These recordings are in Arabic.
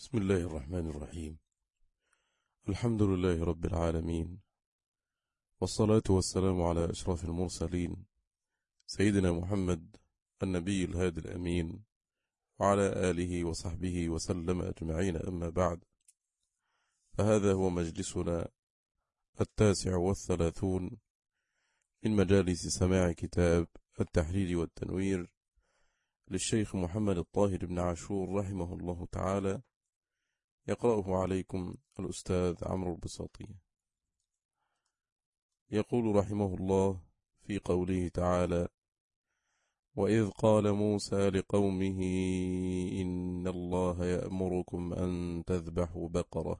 بسم الله الرحمن الرحيم. الحمد لله رب العالمين، والصلاة والسلام على أشرف المرسلين سيدنا محمد النبي الهادي الأمين، وعلى آله وصحبه وسلم أجمعين. أما بعد، فهذا هو مجلسنا 39 من مجالس سماع كتاب التحرير والتنوير للشيخ محمد الطاهر بن عاشور رحمه الله تعالى، يقرأه عليكم الأستاذ عمرو البساطي. يقول رحمه الله في قوله تعالى: وإذ قال موسى لقومه إن الله يأمركم أن تذبحوا بقرة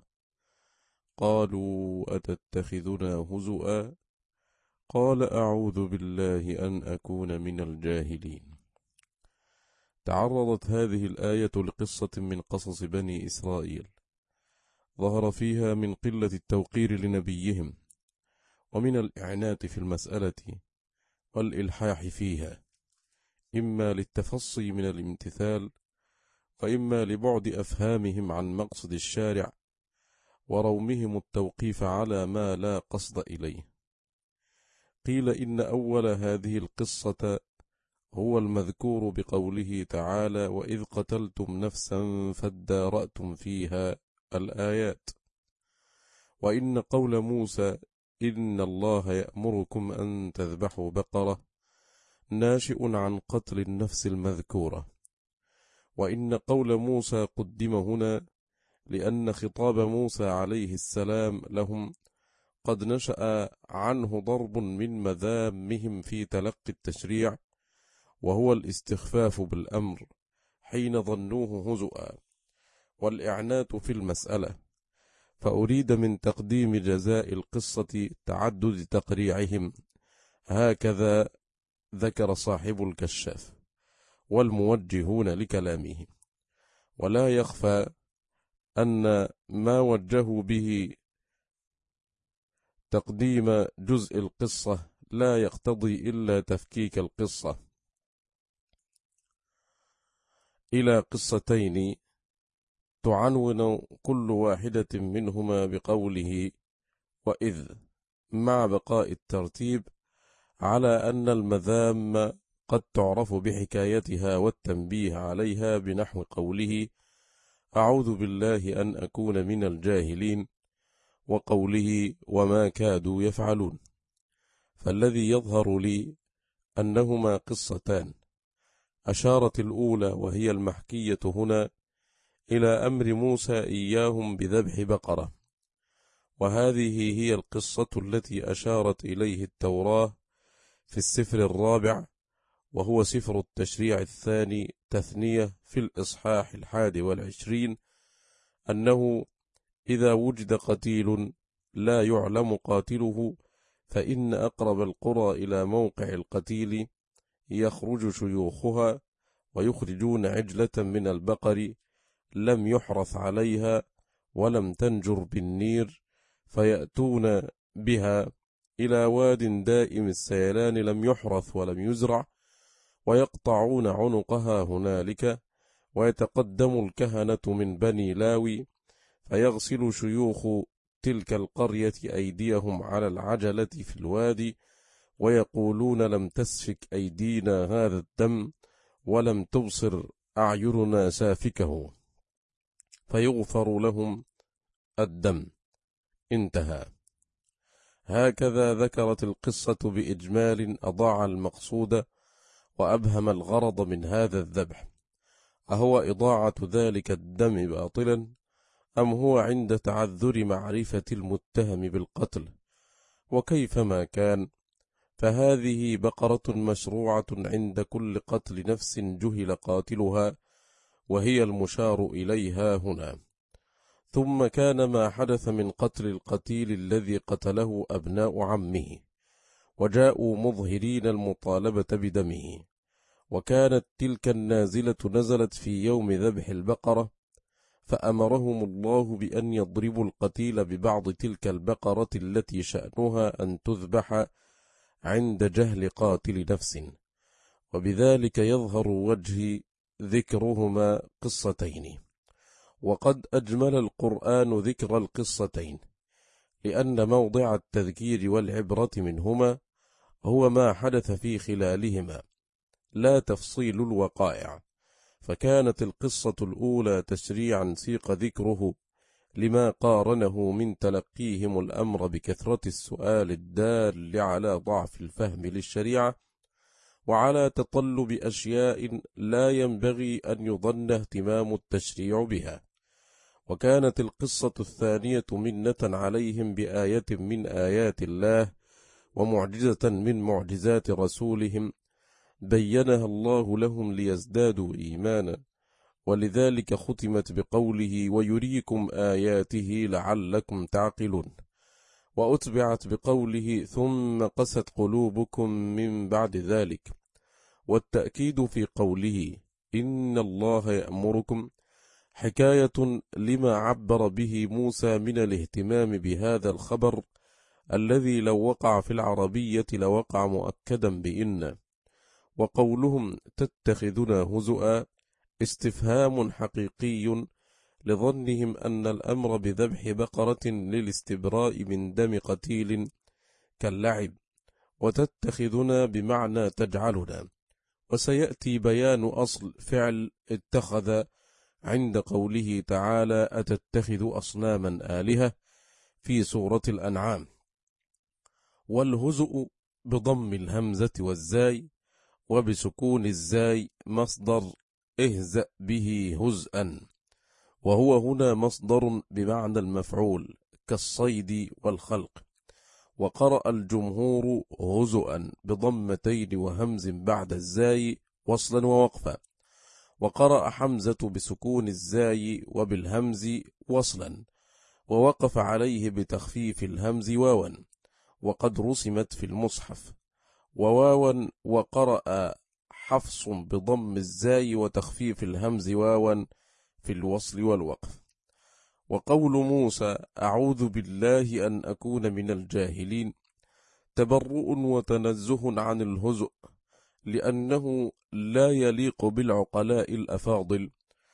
قالوا أتتخذنا هزؤا قال أعوذ بالله أن أكون من الجاهلين. تعرضت هذه الآية لقصة من قصص بني إسرائيل ظهر فيها من قلة التوقير لنبيهم، ومن الإعنات في المسألة والإلحاح فيها، إما للتفصي من الامتثال، وإما لبعد أفهامهم عن مقصد الشارع ورومهم التوقيف على ما لا قصد إليه. قيل إن أول هذه القصة هو المذكور بقوله تعالى: وإذ قتلتم نفسا فادارأتم فيها الآيات. وإن قول موسى إن الله يأمركم أن تذبحوا بقرة ناشئ عن قتل النفس المذكورة. وإن قول موسى قدم هنا لأن خطاب موسى عليه السلام لهم قد نشأ عنه ضرب من مذامهم في تلقي التشريع، وهو الاستخفاف بالأمر حين ظنوه هزؤا، والإعنات في المسألة. فأريد من تقديم جزاء القصة تعدد تقريعهم، هكذا ذكر صاحب الكشاف والموجهون لكلامه. ولا يخفى أن ما وجهوا به تقديم جزء القصة لا يقتضي إلا تفكيك القصة إلى قصتين تعنون كل واحدة منهما بقوله وإذ، مع بقاء الترتيب على أن المذام قد تعرف بحكايتها والتنبيه عليها، بنحو قوله أعوذ بالله أن أكون من الجاهلين، وقوله وما كادوا يفعلون. فالذي يظهر لي أنهما قصتان، أشارت الأولى وهي المحكية هنا إلى أمر موسى إياهم بذبح بقرة، وهذه هي القصة التي أشارت إليه التوراة في السفر الرابع، وهو سفر التشريع الثاني تثنية في الإصحاح 21، أنه إذا وجد قتيل لا يعلم قاتله فإن أقرب القرى إلى موقع القتيل يخرج شيوخها ويخرجون عجلة من البقر لم يحرث عليها ولم تنجر بالنير، فيأتون بها إلى واد دائم السيلان لم يحرث ولم يزرع، ويقطعون عنقها هنالك، ويتقدم الكهنة من بني لاوي فيغسل شيوخ تلك القرية أيديهم على العجلة في الوادي، ويقولون لم تسفك أيدينا هذا الدم ولم تبصر أعيننا سافكه، فيغفر لهم الدم. انتهى. هكذا ذكرت القصة بإجمال أضاع المقصود وأبهم الغرض من هذا الذبح. أهو إضاعة ذلك الدم باطلا، أم هو عند تعذر معرفة المتهم بالقتل؟ وكيفما كان، فهذه بقرة مشروعة عند كل قتل نفس جهل قاتلها، وهي المشار إليها هنا. ثم كان ما حدث من قتل القتيل الذي قتله أبناء عمه، وجاءوا مظهرين المطالبة بدمه، وكانت تلك النازلة نزلت في يوم ذبح البقرة، فأمرهم الله بأن يضربوا القتيل ببعض تلك البقرة التي شأنها أن تذبح عند جهل قاتل نفس. وبذلك يظهر وجه ذكرهما قصتين. وقد أجمل القرآن ذكر القصتين، لأن موضع التذكير والعبرة منهما هو ما حدث في خلالهما، لا تفصيل الوقائع، فكانت القصة الأولى تشريعا سيق ذكره لما قارنه من تلقيهم الأمر بكثرة السؤال الدال على ضعف الفهم للشريعة، وعلى تطلب أشياء لا ينبغي أن يظن اهتمام التشريع بها. وكانت القصة الثانية منة عليهم بآية من آيات الله ومعجزة من معجزات رسولهم بينها الله لهم ليزدادوا إيمانا، ولذلك ختمت بقوله ويريكم آياته لعلكم تعقلون، وأتبعت بقوله ثم قست قلوبكم من بعد ذلك، والتأكيد في قوله إن الله يأمركم حكاية لما عبر به موسى من الاهتمام بهذا الخبر الذي لو وقع في العربية لوقع مؤكدا بإن. وقولهم تتخذنا هزؤا استفهام حقيقي لظنهم أن الأمر بذبح بقرة للاستبراء من دم قتيل كاللعب، وتتخذنا بمعنى تجعلنا، وسيأتي بيان أصل فعل اتخذ عند قوله تعالى أتتخذ أصناما آلهة في سورة الأنعام. والهزؤ بضم الهمزة والزاي وبسكون الزاي مصدر اهزأ به هزءا، وهو هنا مصدر بمعنى المفعول كالصيد والخلق. وقرأ الجمهور هزؤا بضمتين وهمز بعد الزاي وصلا ووقفا، وقرأ حمزة بسكون الزاي وبالهمز وصلا، ووقف عليه بتخفيف الهمز واوا، وقد رسمت في المصحف وواوا. وقرأ حفص بضم الزاي وتخفيف الهمز واوا في الوصل والوقف. وقول موسى أعوذ بالله أن أكون من الجاهلين تبرؤ وتنزه عن الهزؤ، لأنه لا يليق بالعقلاء الأفاضل،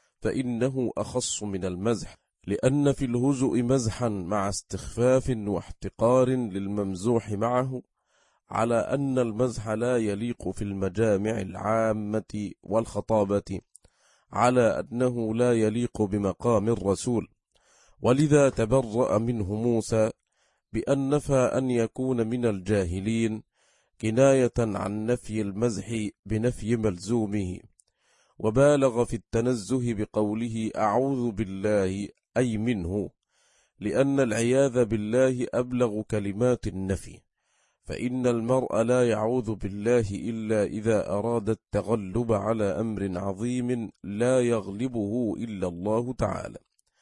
فإنه أخص من المزح، لأن في الهزؤ مزحا مع استخفاف واحتقار للممزوح معه، على أن المزح لا يليق في المجامع العامة والخطابة، على أنه لا يليق بمقام الرسول. ولذا تبرأ منه موسى بأن نفى أن يكون من الجاهلين كناية عن نفي المزح بنفي ملزومه، وبالغ في التنزه بقوله أعوذ بالله أي منه، لأن العياذ بالله أبلغ كلمات النفي، فإن المرء لا يعوذ بالله إلا إذا أراد التغلب على أمر عظيم لا يغلبه إلا الله تعالى.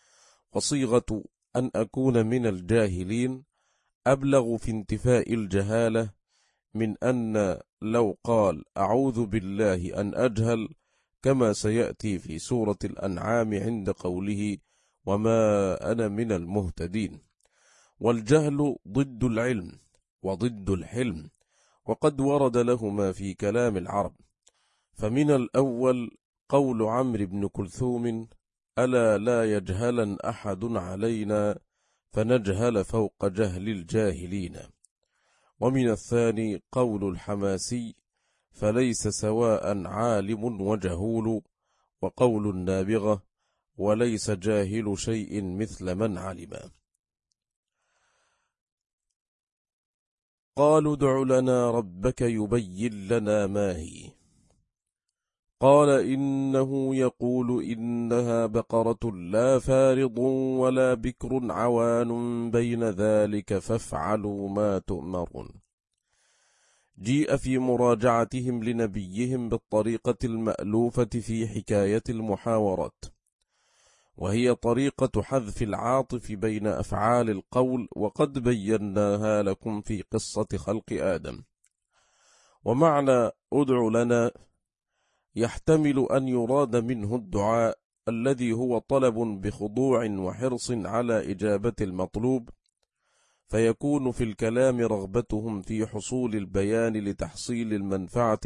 وصيغة أن أكون من الجاهلين أبلغ في انتفاء الجهالة من أن لو قال أعوذ بالله أن أجهل، كما سيأتي في سورة الأنعام عند قوله وما أنا من المهتدين. والجهل ضد العلم وضد الحلم، وقد ورد لهما في كلام العرب. فمن الأول قول عمرو بن كلثوم ألا لا يجهلن أحد علينا فنجهل فوق جهل الجاهلين. ومن الثاني قول الحماسي فليس سواء عالم وجهول، وقول النابغة وليس جاهل شيء مثل من علم. قالوا ادع لنا ربك يبين لنا ما هي، قال إنه يقول إنها بقرة لا فارض ولا بكر عوان بين ذلك فافعلوا ما تؤمرون. جيء في مراجعتهم لنبيهم بالطريقة المألوفة في حكاية المحاورات، وهي طريقة حذف العاطف بين أفعال القول، وقد بيناها لكم في قصة خلق آدم. ومعنى ادع لنا يحتمل أن يراد منه الدعاء الذي هو طلب بخضوع وحرص على إجابة المطلوب، فيكون في الكلام رغبتهم في حصول البيان لتحصيل المنفعة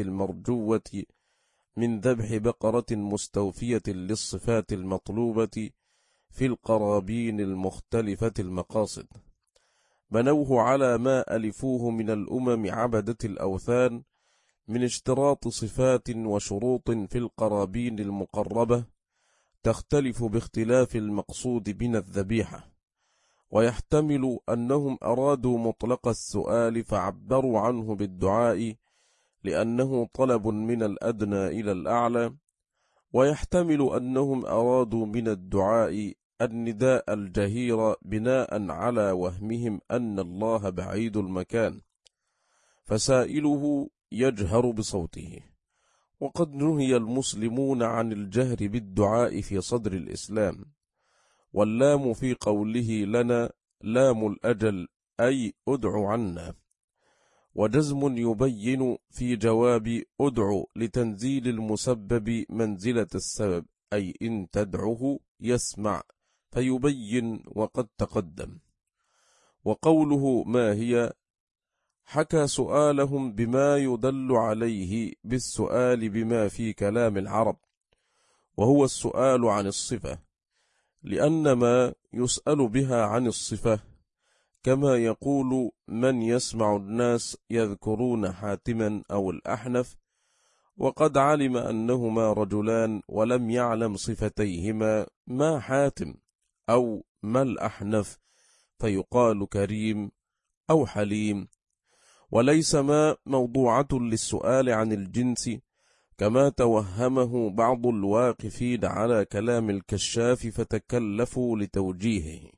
المرجوة من ذبح بقرة مستوفية للصفات المطلوبة في القرابين المختلفة المقاصد، بنوه على ما ألفوه من الأمم عبدة الأوثان من اشتراط صفات وشروط في القرابين المقربة تختلف باختلاف المقصود من الذبيحة، ويحتمل أنهم أرادوا مطلق السؤال فعبروا عنه بالدعاء لأنه طلب من الأدنى إلى الأعلى، ويحتمل أنهم أرادوا من الدعاء النداء الجهير بناء على وهمهم أن الله بعيد المكان فسائله يجهر بصوته. وقد نهي المسلمون عن الجهر بالدعاء في صدر الإسلام، واللام في قوله لنا لام الأجل أي أدع عنا، وجزم يبين في جواب أدع لتنزيل المسبب منزلة السبب، أي إن تدعه يسمع فيبين وقد تقدم. وقوله ما هي حكى سؤالهم بما يدل عليه بالسؤال بما في كلام العرب، وهو السؤال عن الصفة، لأن ما يسأل بها عن الصفة، كما يقول من يسمع الناس يذكرون حاتما أو الأحنف، وقد علم أنهما رجلان ولم يعلم صفتيهما ما حاتم أو ما الأحنف، فيقال كريم أو حليم. وليس ما موضوعة للسؤال عن الجنس كما توهمه بعض الواقفين على كلام الكشاف فتكلفوا لتوجيهه،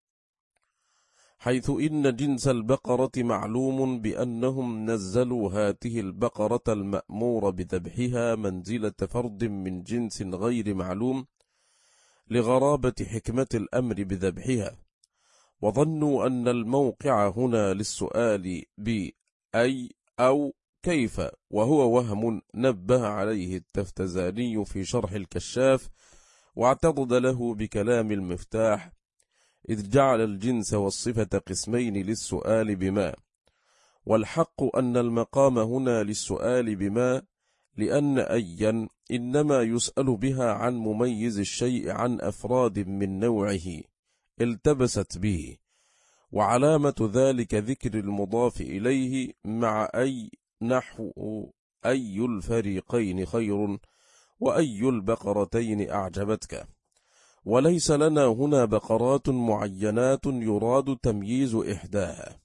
حيث إن جنس البقرة معلوم بأنهم نزلوا هاته البقرة المأمور بذبحها منزلة فرد من جنس غير معلوم لغرابة حكمة الأمر بذبحها، وظنوا أن الموقع هنا للسؤال بأي أو كيف، وهو وهم نبه عليه التفتزاني في شرح الكشاف، واعتضد له بكلام المفتاح، إذ جعل الجنس والصفة قسمين للسؤال بما، والحق أن المقام هنا للسؤال بما، لأن أيا إنما يسأل بها عن مميز الشيء عن أفراد من نوعه التبست به، وعلامة ذلك ذكر المضاف إليه مع أي، نحو أي الفريقين خير وأي البقرتين أعجبتك. وليس لنا هنا بقرات معينات يراد تمييز إحداها.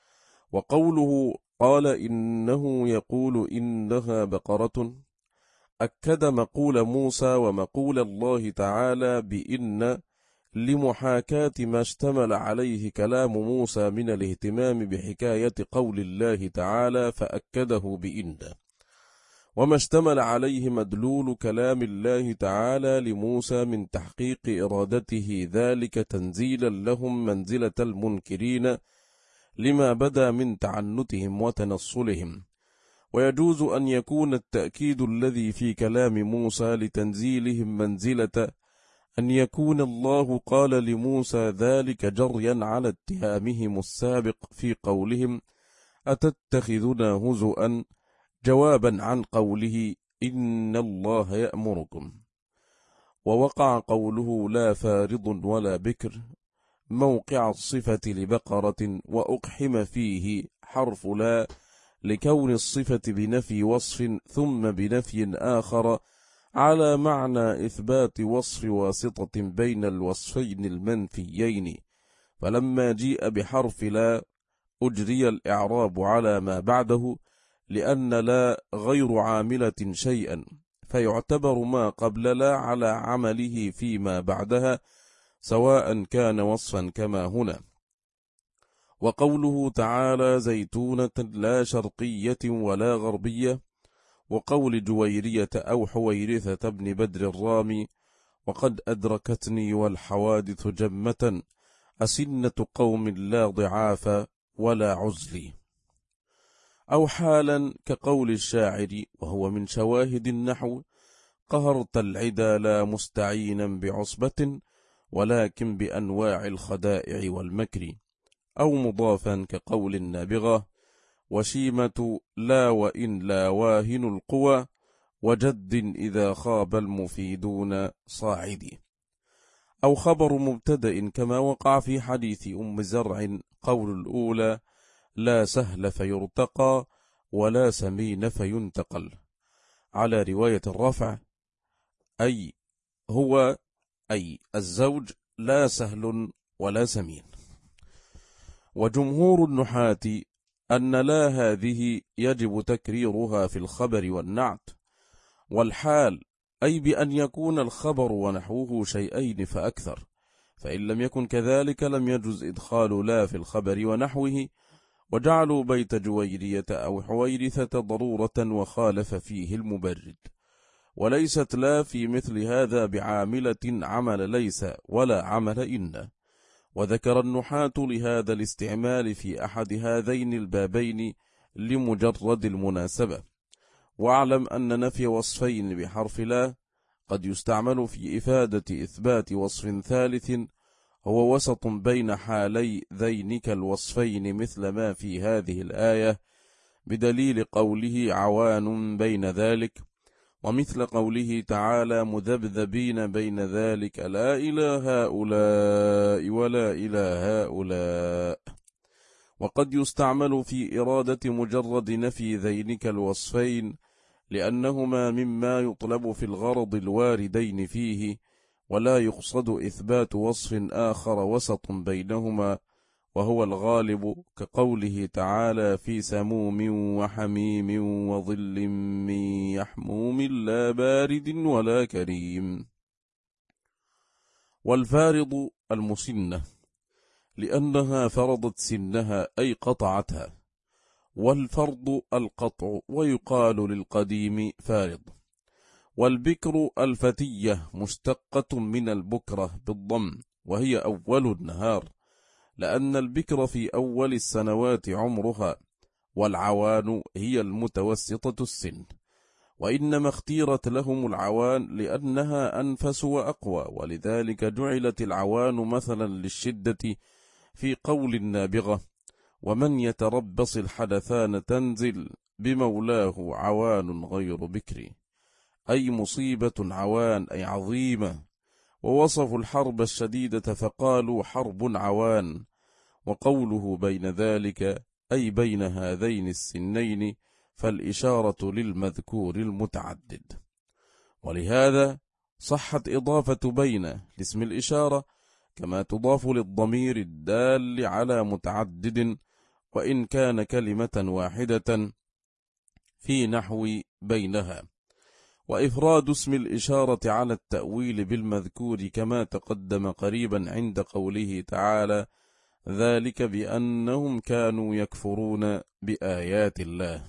وقوله قال إنه يقول إنها بقرة أكد مقول موسى ومقول الله تعالى بإن لمحاكاة ما اشتمل عليه كلام موسى من الاهتمام بحكاية قول الله تعالى فأكده بإن، وما اشتمل عليه مدلول كلام الله تعالى لموسى من تحقيق إرادته ذلك تنزيلا لهم منزلة المنكرين لما بدا من تعنتهم وتنصلهم. ويجوز أن يكون التأكيد الذي في كلام موسى لتنزيلهم منزلة أن يكون الله قال لموسى ذلك جريا على اتهامهم السابق في قولهم أتتخذنا هزؤا، جوابا عن قوله إن الله يأمركم. ووقع قوله لا فارض ولا بكر موقع الصفة لبقرة، وأقحم فيه حرف لا لكون الصفة بنفي وصف ثم بنفي آخر على معنى إثبات وصف واسطة بين الوصفين المنفيين، فلما جيء بحرف لا أجري الإعراب على ما بعده، لأن لا غير عاملة شيئا، فيعتبر ما قبل لا على عمله فيما بعدها سواء كان وصفا كما هنا. وقوله تعالى زيتونة لا شرقية ولا غربية، وقول جويرية أو حويرثة بن بدر الرامي وقد أدركتني والحوادث جمة أسنة قوم لا ضعاف ولا عزل، أو حالا كقول الشاعر وهو من شواهد النحو قهرت العدا لا مستعينا بعصبة ولكن بأنواع الخدائع والمكر، أو مضافا كقول النابغة وشيمة لا وإن لا واهن القوى وجد إذا خاب المفيدون صاعدي، أو خبر مبتدأ كما وقع في حديث أم زرع قول الأولى لا سهل فيرتقى ولا سمين فينتقل، على رواية الرفع أي هو أي الزوج لا سهل ولا سمين. وجمهور النحاة أن لا هذه يجب تكريرها في الخبر والنعت والحال، أي بأن يكون الخبر ونحوه شيئين فأكثر، فإن لم يكن كذلك لم يجز إدخال لا في الخبر ونحوه، وجعلوا بيت جويرية أو حويرثة ضرورة وخالف فيه المبرد. وليست لا في مثل هذا بعاملة عمل ليس ولا عمل إن. وذكر النحاة لهذا الاستعمال في أحد هذين البابين لمجرد المناسبة. واعلم أن نفي وصفين بحرف لا قد يستعمل في إفادة إثبات وصف ثالث هو وسط بين حالي ذينك الوصفين، مثل ما في هذه الآية بدليل قوله عوان بين ذلك، ومثل قوله تعالى مذبذبين بين ذلك لا إلى هؤلاء ولا إلى هؤلاء. وقد يستعمل في إرادة مجرد نفي ذينك الوصفين لأنهما مما يطلب في الغرض الواردين فيه، ولا يقصد إثبات وصف آخر وسط بينهما وهو الغالب، كقوله تعالى في سموم وحميم وظل من يحموم لا بارد ولا كريم. والفارض المسنة لأنها فرضت سنها أي قطعتها، والفرض القطع ويقال للقديم فارض. والبكر الفتية مشتقة من البكرة بالضم، وهي أول النهار، لأن البكر في أول السنوات عمرها، والعوان هي المتوسطة السن، وإنما اختيرت لهم العوان لأنها أنفس وأقوى، ولذلك جعلت العوان مثلا للشدة في قول النابغة ومن يتربص الحدثان تنزل بمولاه عوان غير بكر، أي مصيبة عوان أي عظيمة. ووصفوا الحرب الشديدة فقالوا حرب عوان. وقوله بين ذلك أي بين هذين السنين، فالإشارة للمذكور المتعدد. ولهذا صحت إضافة بين لاسم الإشارة كما تضاف للضمير الدال على متعدد، وإن كان كلمة واحدة في نحو بينها. وإفراد اسم الإشارة على التأويل بالمذكور كما تقدم قريبا عند قوله تعالى ذلك بأنهم كانوا يكفرون بآيات الله.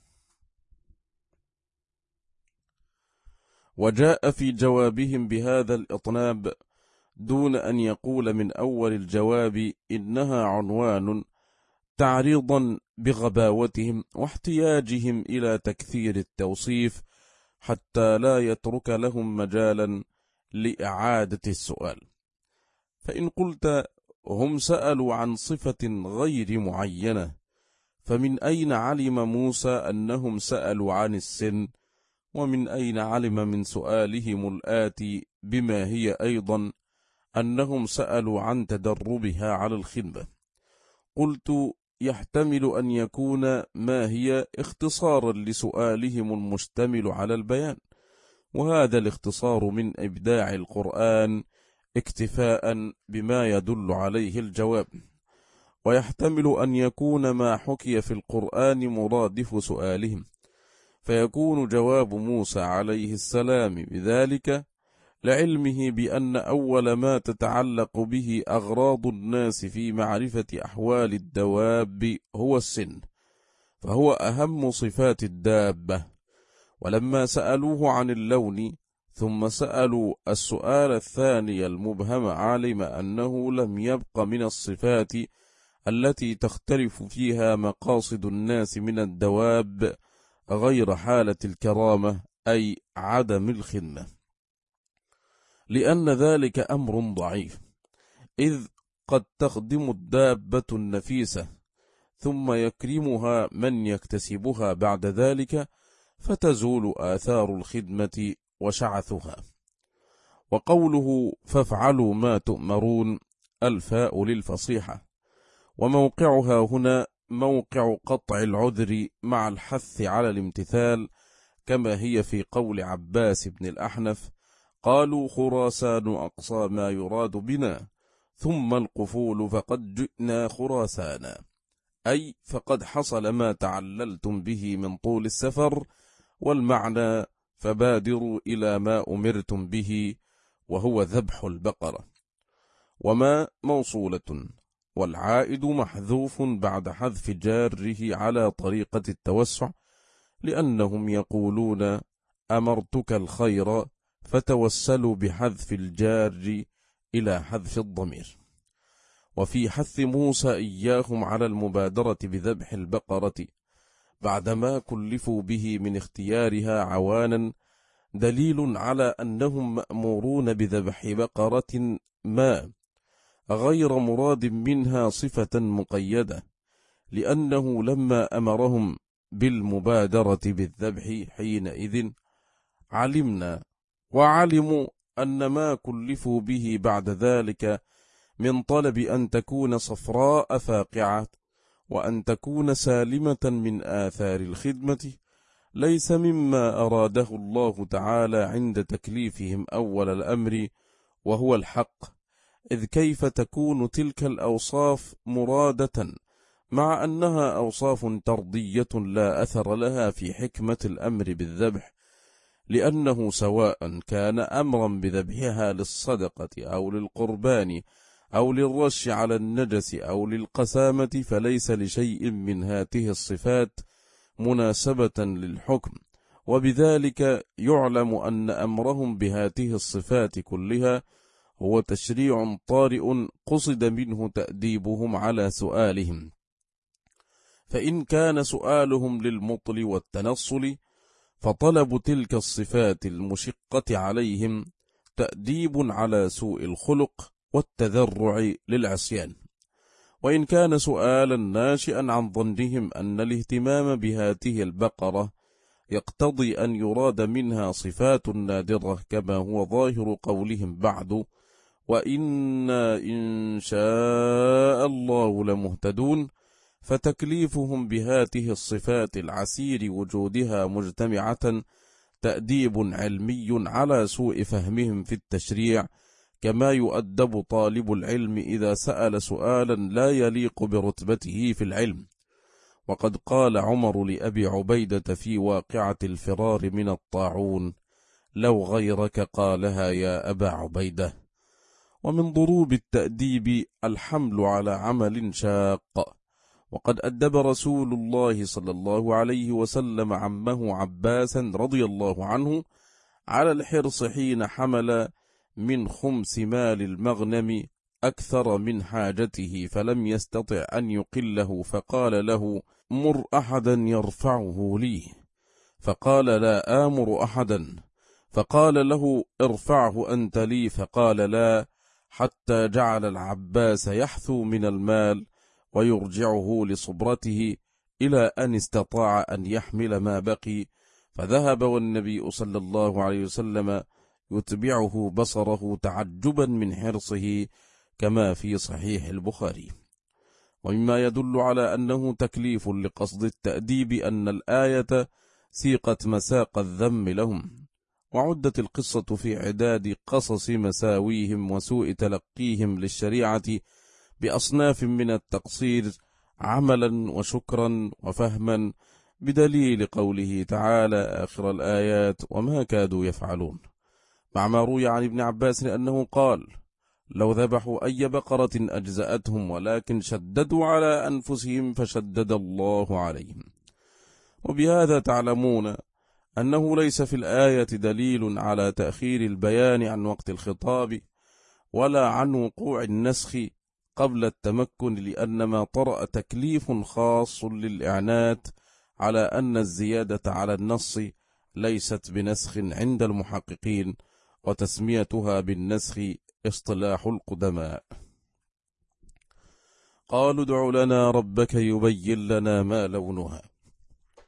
وجاء في جوابهم بهذا الإطناب دون أن يقول من أول الجواب إنها عنوان تعريضا بغباوتهم واحتياجهم إلى تكثير التوصيف، حتى لا يترك لهم مجالا لإعادة السؤال. فإن قلت هم سألوا عن صفة غير معينة، فمن أين علم موسى أنهم سألوا عن السن؟ ومن أين علم من سؤالهم الآتي بما هي أيضا أنهم سألوا عن تدربها على الخدمة؟ قلت يحتمل أن يكون ما هي اختصارا لسؤالهم المشتمل على البيان، وهذا الاختصار من إبداع القرآن اكتفاء بما يدل عليه الجواب. ويحتمل أن يكون ما حكي في القرآن مرادف سؤالهم، فيكون جواب موسى عليه السلام بذلك لعلمه بأن أول ما تتعلق به أغراض الناس في معرفة أحوال الدواب هو السن، فهو أهم صفات الدابة. ولما سألوه عن اللون ثم سألوا السؤال الثاني المبهم، علم أنه لم يبق من الصفات التي تختلف فيها مقاصد الناس من الدواب غير حالة الكرامة أي عدم الخدمة، لأن ذلك أمر ضعيف، إذ قد تخدم الدابة النفيسة ثم يكرمها من يكتسبها بعد ذلك، فتزول آثار الخدمة وشعثها. وقوله فافعلوا ما تؤمرون الفاء للفصيحة، وموقعها هنا موقع قطع العذر مع الحث على الامتثال، كما هي في قول عباس بن الأحنف: قالوا خراسان أقصى ما يراد بنا، ثم القفول فقد جئنا خراسانا، أي فقد حصل ما تعللتم به من طول السفر، والمعنى فبادروا إلى ما أمرتم به، وهو ذبح البقرة. وما موصولة، والعائد محذوف بعد حذف جاره على طريقة التوسع، لأنهم يقولون أمرتك الخير فتوسلوا بحذف الجار إلى حذف الضمير. وفي حث موسى إياهم على المبادرة بذبح البقرة بعدما كلفوا به من اختيارها عوانا دليل على أنهم مأمورون بذبح بقرة ما غير مراد منها صفة مقيدة، لأنه لما أمرهم بالمبادرة بالذبح حينئذ علموا أن ما كلفوا به بعد ذلك من طلب أن تكون صفراء فاقعة وأن تكون سالمة من آثار الخدمة ليس مما أراده الله تعالى عند تكليفهم أول الأمر، وهو الحق، إذ كيف تكون تلك الأوصاف مرادة مع أنها أوصاف ترضية لا أثر لها في حكمة الأمر بالذبح، لأنه سواء كان أمرا بذبحها للصدقة أو للقربان أو للرش على النجس أو للقسامة، فليس لشيء من هاته الصفات مناسبة للحكم، وبذلك يعلم أن أمرهم بهاته الصفات كلها هو تشريع طارئ قصد منه تأديبهم على سؤالهم. فإن كان سؤالهم للمطل والتنصل فطلب تلك الصفات المشقة عليهم تأديب على سوء الخلق والتذرع للعصيان. وإن كان سؤالا ناشئا عن ظنهم أن الاهتمام بهاته البقرة يقتضي أن يراد منها صفات نادرة، كما هو ظاهر قولهم بعد: وإنا إن شاء الله لمهتدون، فتكليفهم بهاته الصفات العسير وجودها مجتمعة تأديب علمي على سوء فهمهم في التشريع، كما يؤدب طالب العلم إذا سأل سؤالا لا يليق برتبته في العلم. وقد قال عمر لأبي عبيدة في واقعة الفرار من الطاعون: لو غيرك قالها يا أبا عبيدة. ومن ضروب التأديب الحمل على عمل شاق، وقد أدب رسول الله صلى الله عليه وسلم عمه عباسا رضي الله عنه على الحرص حين حمل من خمس مال المغنم أكثر من حاجته فلم يستطع أن يقله، فقال له: مر أحدا يرفعه لي، فقال: لا آمر أحدا، فقال له: ارفعه أنت لي، فقال: لا، حتى جعل العباس يحثو من المال ويرجعه لصبرته إلى أن استطاع أن يحمل ما بقي، فذهب والنبي صلى الله عليه وسلم يتبعه بصره تعجبا من حرصه، كما في صحيح البخاري. ومما يدل على أنه تكليف لقصد التأديب أن الآية سيقت مساق الذم لهم، وعدت القصة في عداد قصص مساويهم وسوء تلقيهم للشريعة بأصناف من التقصير عملا وشكرا وفهما، بدليل قوله تعالى آخر الآيات: وما كادوا يفعلون، مع ما روي عن ابن عباس أنه قال: لو ذبحوا أي بقرة أجزأتهم، ولكن شددوا على أنفسهم فشدد الله عليهم. وبهذا تعلمون أنه ليس في الآية دليل على تأخير البيان عن وقت الخطاب ولا عن وقوع النسخ قبل التمكن، لأن ما طرأ تكليف خاص للإعنات على أن الزيادة على النص ليست بنسخ عند المحققين، وتسميتها بالنسخ اصطلاح القدماء. قالوا: ادع لنا ربك يبين لنا ما لونها،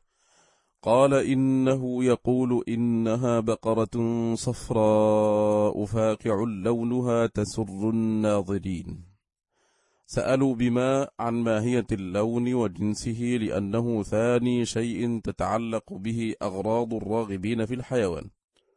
قال إنه يقول إنها بقرة صفراء صفراء فاقع لونها تسر الناظرين. سألوا بما عن ماهية اللون وجنسه لأنه ثاني شيء تتعلق به أغراض الراغبين في الحيوان.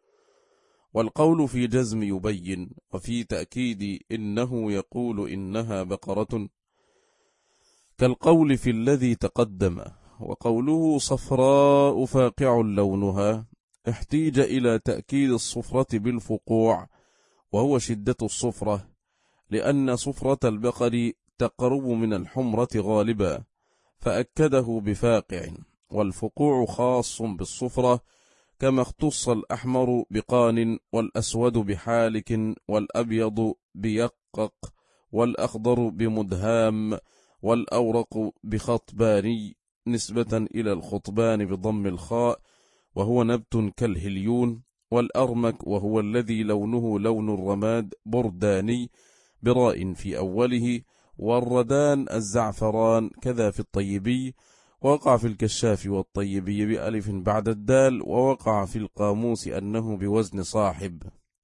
والقول في جزم يبين، وفي تأكيد إنه يقول إنها بقرة كالقول في الذي تقدم. وقوله صفراء فاقع لونها احتيج إلى تأكيد الصفرة بالفقوع، وهو شدة الصفرة، لأن صفرة البقر تقرب من الحمرة غالبا، فأكده بفاقع. والفقوع خاص بالصفرة، كما اختص الأحمر بقان، والأسود بحالك، والأبيض بيقق، والأخضر بمدهام، والأورق بخطباني نسبة إلى الخطبان بضم الخاء وهو نبت كالهليون، والأرمك وهو الذي لونه لون الرماد برداني براء في أوله، والردان الزعفران كذا في الطيبي، ووقع في الكشاف والطيبي بألف بعد الدال، ووقع في القاموس أنه بوزن صاحب.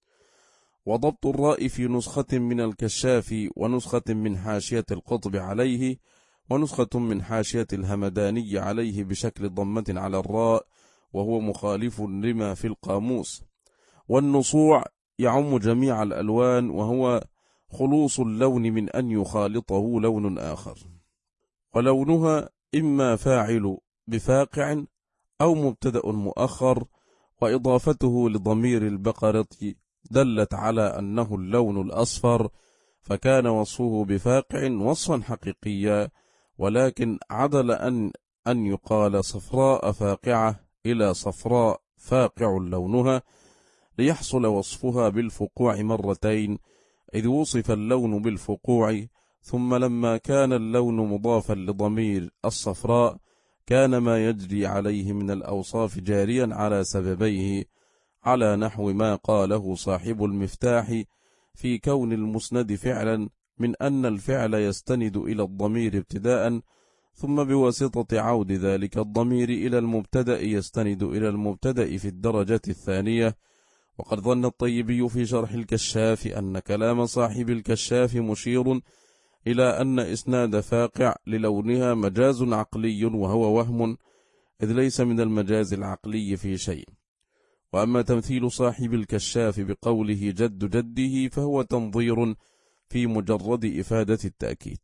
وضبط الراء في نسخة من الكشاف ونسخة من حاشية القطب عليه ونسخة من حاشية الهمداني عليه بشكل ضمة على الراء، وهو مخالف لما في القاموس. والنصوع يعم جميع الألوان، وهو خلوص اللون من أن يخالطه لون آخر. ولونها إما فاعل بفاقع أو مبتدأ مؤخر، وإضافته لضمير البقرة دلت على أنه اللون الأصفر، فكان وصفه بفاقع وصفا حقيقيا، ولكن عدل أن يقال صفراء فاقعة إلى صفراء فاقع لونها، ليحصل وصفها بالفقوع مرتين، إذ وصف اللون بالفقوع، ثم لما كان اللون مضافا لضمير الصفراء كان ما يجري عليه من الأوصاف جاريا على سببيه، على نحو ما قاله صاحب المفتاح في كون المسند فعلا، من أن الفعل يستند إلى الضمير ابتداء، ثم بواسطة عود ذلك الضمير إلى المبتدأ يستند إلى المبتدأ في الدرجة الثانية. وقد ظن الطيبي في شرح الكشاف أن كلام صاحب الكشاف مشير إلى أن إسناد فاقع للونها مجاز عقلي، وهو وهم، إذ ليس من المجاز العقلي في شيء. وأما تمثيل صاحب الكشاف بقوله جد جده فهو تنظير في مجرد إفادة التأكيد.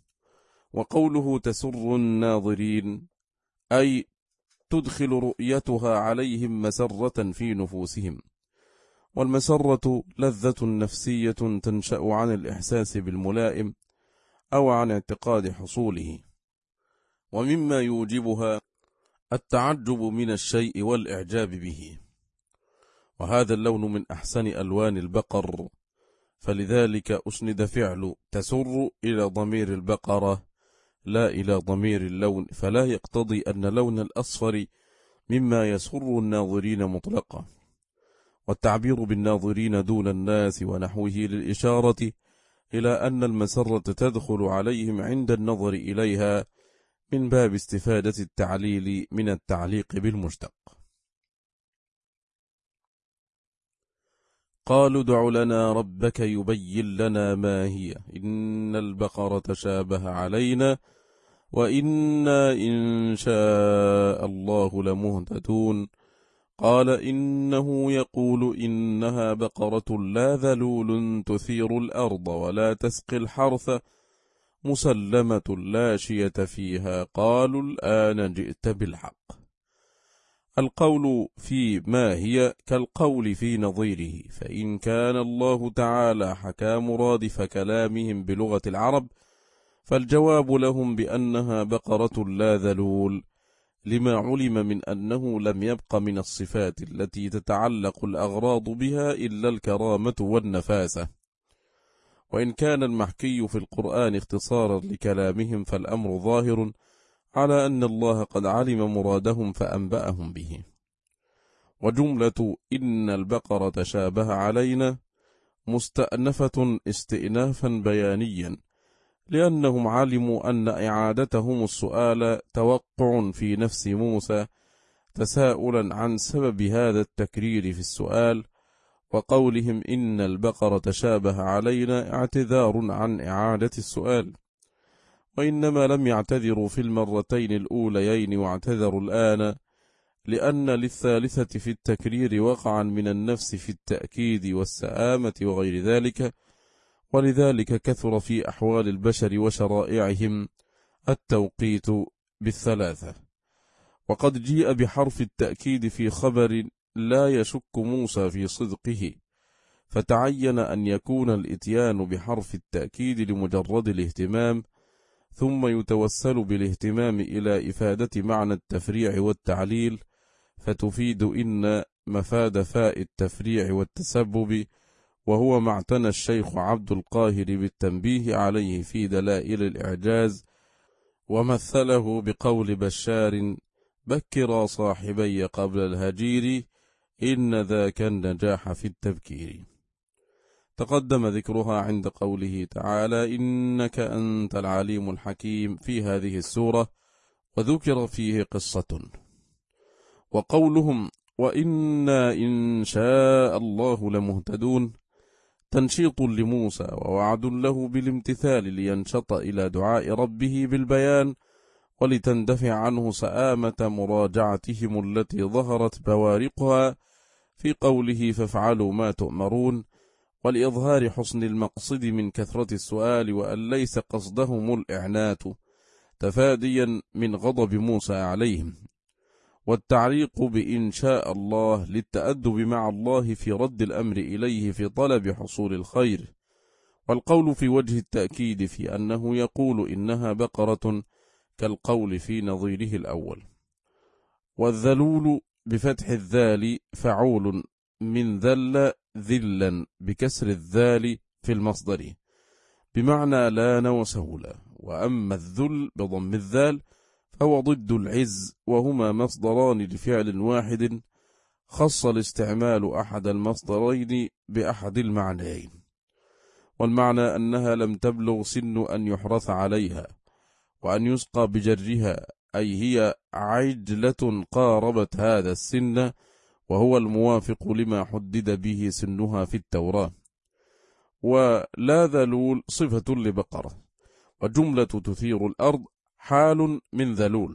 وقوله تسر الناظرين أي تدخل رؤيتها عليهم مسرة في نفوسهم. والمسرة لذة نفسية تنشأ عن الإحساس بالملائم أو عن اعتقاد حصوله، ومما يوجبها التعجب من الشيء والإعجاب به. وهذا اللون من أحسن ألوان البقر، فلذلك أسند فعل تسر إلى ضمير البقرة لا إلى ضمير اللون، فلا يقتضي أن لون الأصفر مما يسر الناظرين مطلقا. والتعبير بالناظرين دون الناس ونحوه للإشارة إلى أن المسرة تدخل عليهم عند النظر إليها، من باب استفادة التعليل من التعليق بالمشتق. قالوا ادع لنا ربك يبين لنا ما هي، إن البقرة شابه علينا وإنا إن شاء الله لمهتدون. قال إنه يقول إنها بقرة لا ذلول تثير الأرض ولا تسقي الحرث مسلمة لا شية فيها. قالوا الآن جئت بالحق. القول في ما هي كالقول في نظيره، فإن كان الله تعالى حكى مرادف كلامهم بلغة العرب، فالجواب لهم بأنها بقرة لا ذلول، لما علم من أنه لم يبق من الصفات التي تتعلق الأغراض بها إلا الكرامة والنفاسة. وإن كان المحكي في القرآن اختصارا لكلامهم، فالأمر ظاهر على أن الله قد علم مرادهم فأنبأهم به. وجملة إن البقرة شابه علينا مستأنفة استئنافا بيانيا، لأنهم علموا أن إعادتهم السؤال توقع في نفس موسى تساؤلا عن سبب هذا التكرير في السؤال، وقولهم إن البقرة تشابه علينا اعتذار عن إعادة السؤال، وإنما لم يعتذروا في المرتين الأوليين واعتذروا الآن، لأن للثالثة في التكرير وقعا من النفس في التأكيد والسآمة وغير ذلك، ولذلك كثر في أحوال البشر وشرائعهم التوقيت بالثلاثة. وقد جيء بحرف التأكيد في خبر لا يشك موسى في صدقه، فتعين أن يكون الإتيان بحرف التأكيد لمجرد الاهتمام، ثم يتوسل بالاهتمام إلى إفادة معنى التفريع والتعليل، فتفيد إن مفاد فاء التفريع والتسبب، وهو ما اعتنى الشيخ عبد القاهر بالتنبيه عليه في دلائل الإعجاز، ومثله بقول بشار: بكرا صاحبي قبل الهجير، إن ذاك النجاح في التبكير. تقدم ذكرها عند قوله تعالى: إنك أنت العليم الحكيم في هذه السورة، وذكر فيه قصة. وقولهم وإنا إن شاء الله لمهتدون تنشيط لموسى ووعد له بالامتثال لينشط إلى دعاء ربه بالبيان، ولتندفع عنه سآمة مراجعتهم التي ظهرت بوارقها في قوله فافعلوا ما تؤمرون، ولإظهار حسن المقصد من كثرة السؤال، وأن ليس قصدهم الإعنات تفاديا من غضب موسى عليهم، والتعليق بإن شاء الله للتأدب مع الله في رد الأمر إليه في طلب حصول الخير، والقول في وجه التأكيد في أنه يقول إنها بقرة كالقول في نظيره الأول. والذلول بفتح الذال فعول من ذل ذلا بكسر الذال في المصدر بمعنى لان وسهولا، وأما الذل بضم الذال فهو ضد العز، وهما مصدران لفعل واحد، خص الاستعمال أحد المصدرين بأحد المعنيين، والمعنى أنها لم تبلغ سن أن يحرث عليها وأن يسقى بجرها، أي هي عجلة قاربت هذا السن، وهو الموافق لما حدد به سنها في التوراة. ولا ذلول صفة لبقرة، وجملة تثير الأرض حال من ذلول.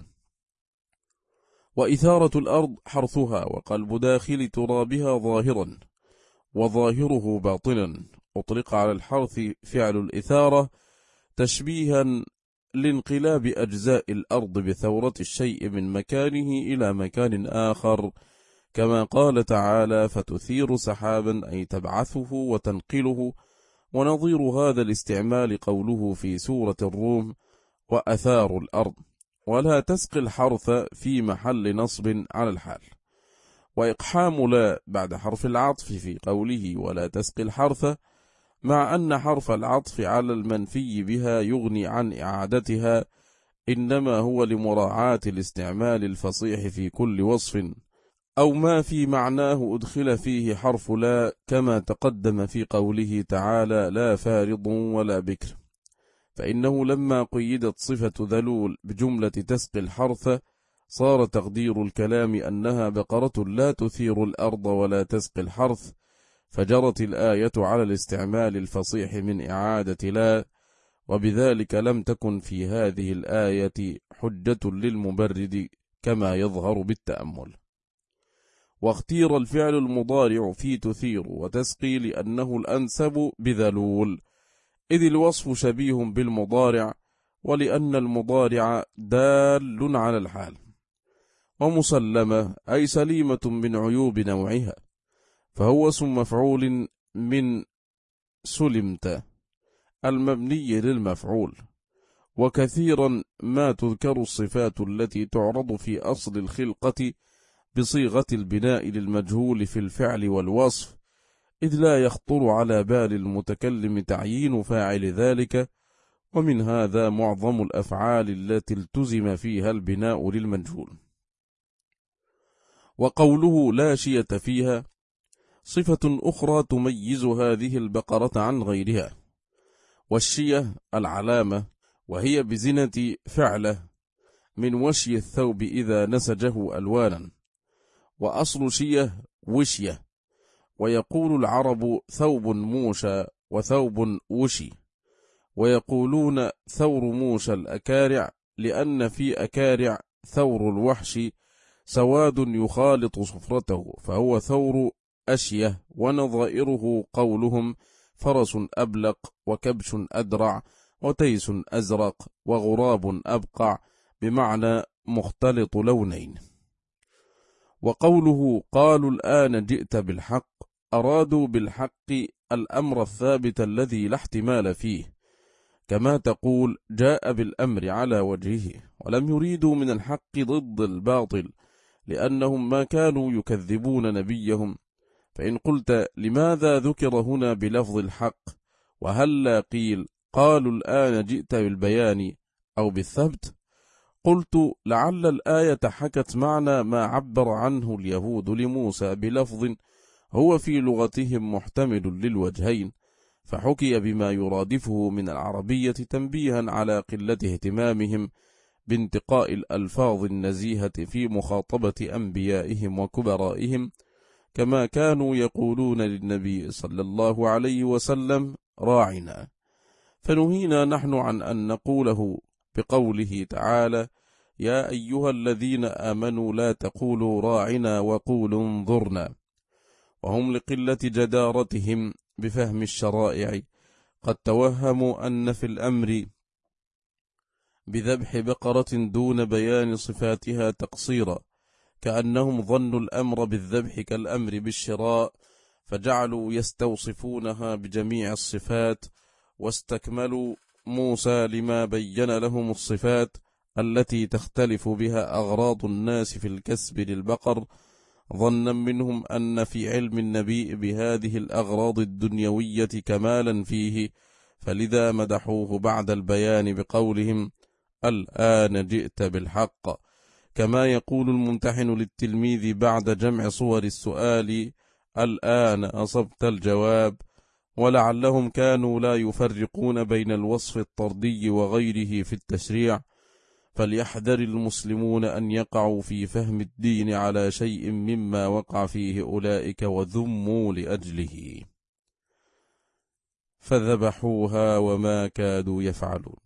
وإثارة الأرض حرثها، وقلب داخل ترابها ظاهرا وظاهره باطنا، أطلق على الحرث فعل الإثارة تشبيها لانقلاب أجزاء الأرض بثورة الشيء من مكانه إلى مكان آخر، كما قال تعالى فتثير سحابا أي تبعثه وتنقله. ونظير هذا الاستعمال قوله في سورة الروم وأثار الأرض، ولا تسقي الحرث في محل نصب على الحال. وإقحام لا بعد حرف العطف في قوله ولا تسقي الحرث، مع أن حرف العطف على المنفي بها يغني عن إعادتها، إنما هو لمراعاة الاستعمال الفصيح في كل وصف أو ما في معناه أدخل فيه حرف لا، كما تقدم في قوله تعالى لا فارض ولا بكر، فإنه لما قيدت صفة ذلول بجملة تسقي الحرث صار تقدير الكلام أنها بقرة لا تثير الأرض ولا تسقي الحرث، فجرت الآية على الاستعمال الفصيح من إعادة لا، وبذلك لم تكن في هذه الآية حجة للمبرد كما يظهر بالتأمل. واختير الفعل المضارع في تثير وتسقي لأنه الأنسب بذلول، إذ الوصف شبيه بالمضارع، ولأن المضارع دال على الحال. ومسلمة أي سليمة من عيوب نوعها، فهو اسم مفعول من سلمت المبني للمفعول. وكثيرا ما تذكر الصفات التي تعرض في أصل الخلقة بصيغة البناء للمجهول في الفعل والوصف، إذ لا يخطر على بال المتكلم تعيين فاعل ذلك، ومن هذا معظم الأفعال التي التزم فيها البناء للمجهول. وقوله لا شية فيها صفة أخرى تميز هذه البقرة عن غيرها. والشية العلامة، وهي بزنة فعله من وشي الثوب إذا نسجه ألوانا، وأصل شية وشية، ويقول العرب ثوب موشى وثوب وشي، ويقولون ثور موشى الأكارع، لأن في أكارع ثور الوحش سواد يخالط صفرته، فهو ثور أشيه. ونظائره قولهم فرس أبلق وكبش أدرع وتيس أزرق وغراب أبقع، بمعنى مختلط لونين. وقوله قالوا الآن جئت بالحق، أرادوا بالحق الأمر الثابت الذي لا احتمال فيه، كما تقول جاء بالأمر على وجهه، ولم يريدوا من الحق ضد الباطل، لأنهم ما كانوا يكذبون نبيهم. فإن قلت لماذا ذكر هنا بلفظ الحق، وهلا قيل قالوا الآن جئت بالبيان أو بالثبت؟ قلت لعل الآية حكت معنى ما عبر عنه اليهود لموسى بلفظ هو في لغتهم محتمل للوجهين، فحكي بما يرادفه من العربية تنبيها على قلة اهتمامهم بانتقاء الألفاظ النزيهة في مخاطبة أنبيائهم وكبرائهم، كما كانوا يقولون للنبي صلى الله عليه وسلم راعنا، فنهينا نحن عن أن نقوله بقوله تعالى يا أيها الذين آمنوا لا تقولوا راعنا وقولوا انظرنا. وهم لقلة جدارتهم بفهم الشرائع قد توهموا أن في الأمر بذبح بقرة دون بيان صفاتها تقصيرا، كأنهم ظنوا الأمر بالذبح كالأمر بالشراء، فجعلوا يستوصفونها بجميع الصفات، واستكملوا موسى لما بين لهم الصفات التي تختلف بها أغراض الناس في الكسب للبقر، ظنا منهم أن في علم النبي بهذه الأغراض الدنيوية كمالا فيه، فلذا مدحوه بعد البيان بقولهم الآن جئت بالحق، كما يقول الممتحن للتلميذ بعد جمع صور السؤال الآن أصبت الجواب. ولعلهم كانوا لا يفرقون بين الوصف الطردي وغيره في التشريع، فليحذر المسلمون أن يقعوا في فهم الدين على شيء مما وقع فيه أولئك وذموا لأجله. فذبحوها وما كادوا يفعلون.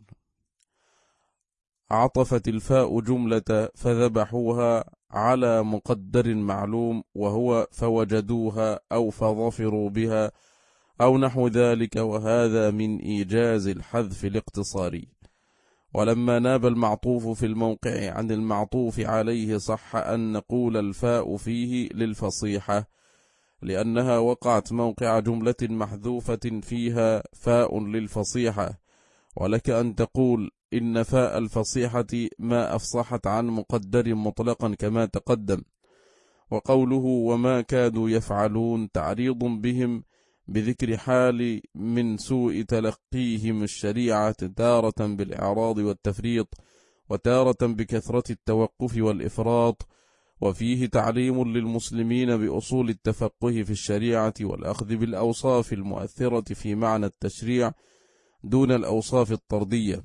عطفت الفاء جملة فذبحوها على مقدر معلوم، وهو فوجدوها أو فظفروا بها أو نحو ذلك، وهذا من إيجاز الحذف الاقتصاري. ولما ناب المعطوف في الموقع عن المعطوف عليه صح أن نقول الفاء فيه للفصيحة، لأنها وقعت موقع جملة محذوفة فيها فاء للفصيحة، ولك أن تقول إن فاء الفصيحة ما أفصحت عن مقدر مطلقا كما تقدم. وقوله وما كادوا يفعلون تعريض بهم بذكر حال من سوء تلقيهم الشريعة، تارة بالإعراض والتفريط، وتارة بكثرة التوقف والإفراط، وفيه تعليم للمسلمين بأصول التفقه في الشريعة والأخذ بالأوصاف المؤثرة في معنى التشريع دون الأوصاف الطردية.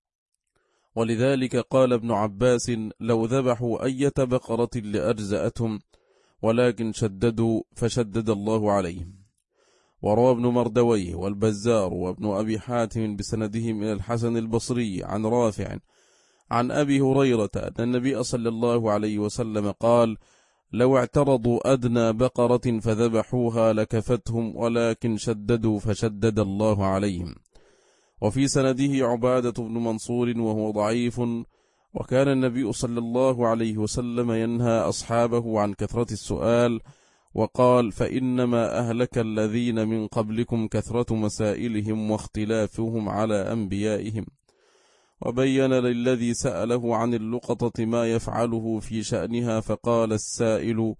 ولذلك قال ابن عباس لو ذبحوا أية بقرة لأجزأتهم، ولكن شددوا فشدد الله عليهم. وروى ابن مردويه والبزار وابن أبي حاتم بسندهم إلى الحسن البصري عن رافع عن أبي هريرة أن النبي صلى الله عليه وسلم قال لو اعترضوا أدنى بقرة فذبحوها لكفتهم، ولكن شددوا فشدد الله عليهم. وفي سنده عبادة بن منصور وهو ضعيف. وكان النبي صلى الله عليه وسلم ينهى أصحابه عن كثرة السؤال، وقال فإنما أهلك الذين من قبلكم كثرة مسائلهم واختلافهم على أنبيائهم. وبين للذي سأله عن اللقطة ما يفعله في شأنها، فقال السائل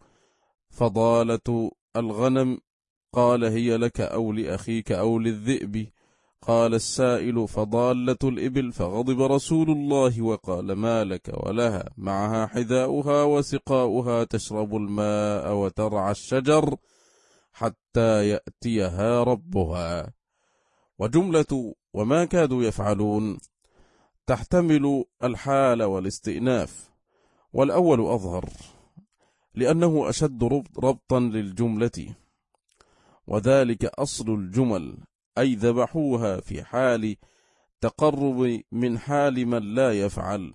فضالة الغنم، قال هي لك أو لأخيك أو للذئب؟ قال السائل فضالة الإبل، فغضب رسول الله وقال ما لك ولها، معها حذاؤها وسقاؤها تشرب الماء وترعى الشجر حتى يأتيها ربها. وجملة وما كادوا يفعلون تحتمل الحال والاستئناف، والأول أظهر لأنه أشد ربطا للجملة، وذلك أصل الجمل، أي ذبحوها في حال تقرب من حال من لا يفعل.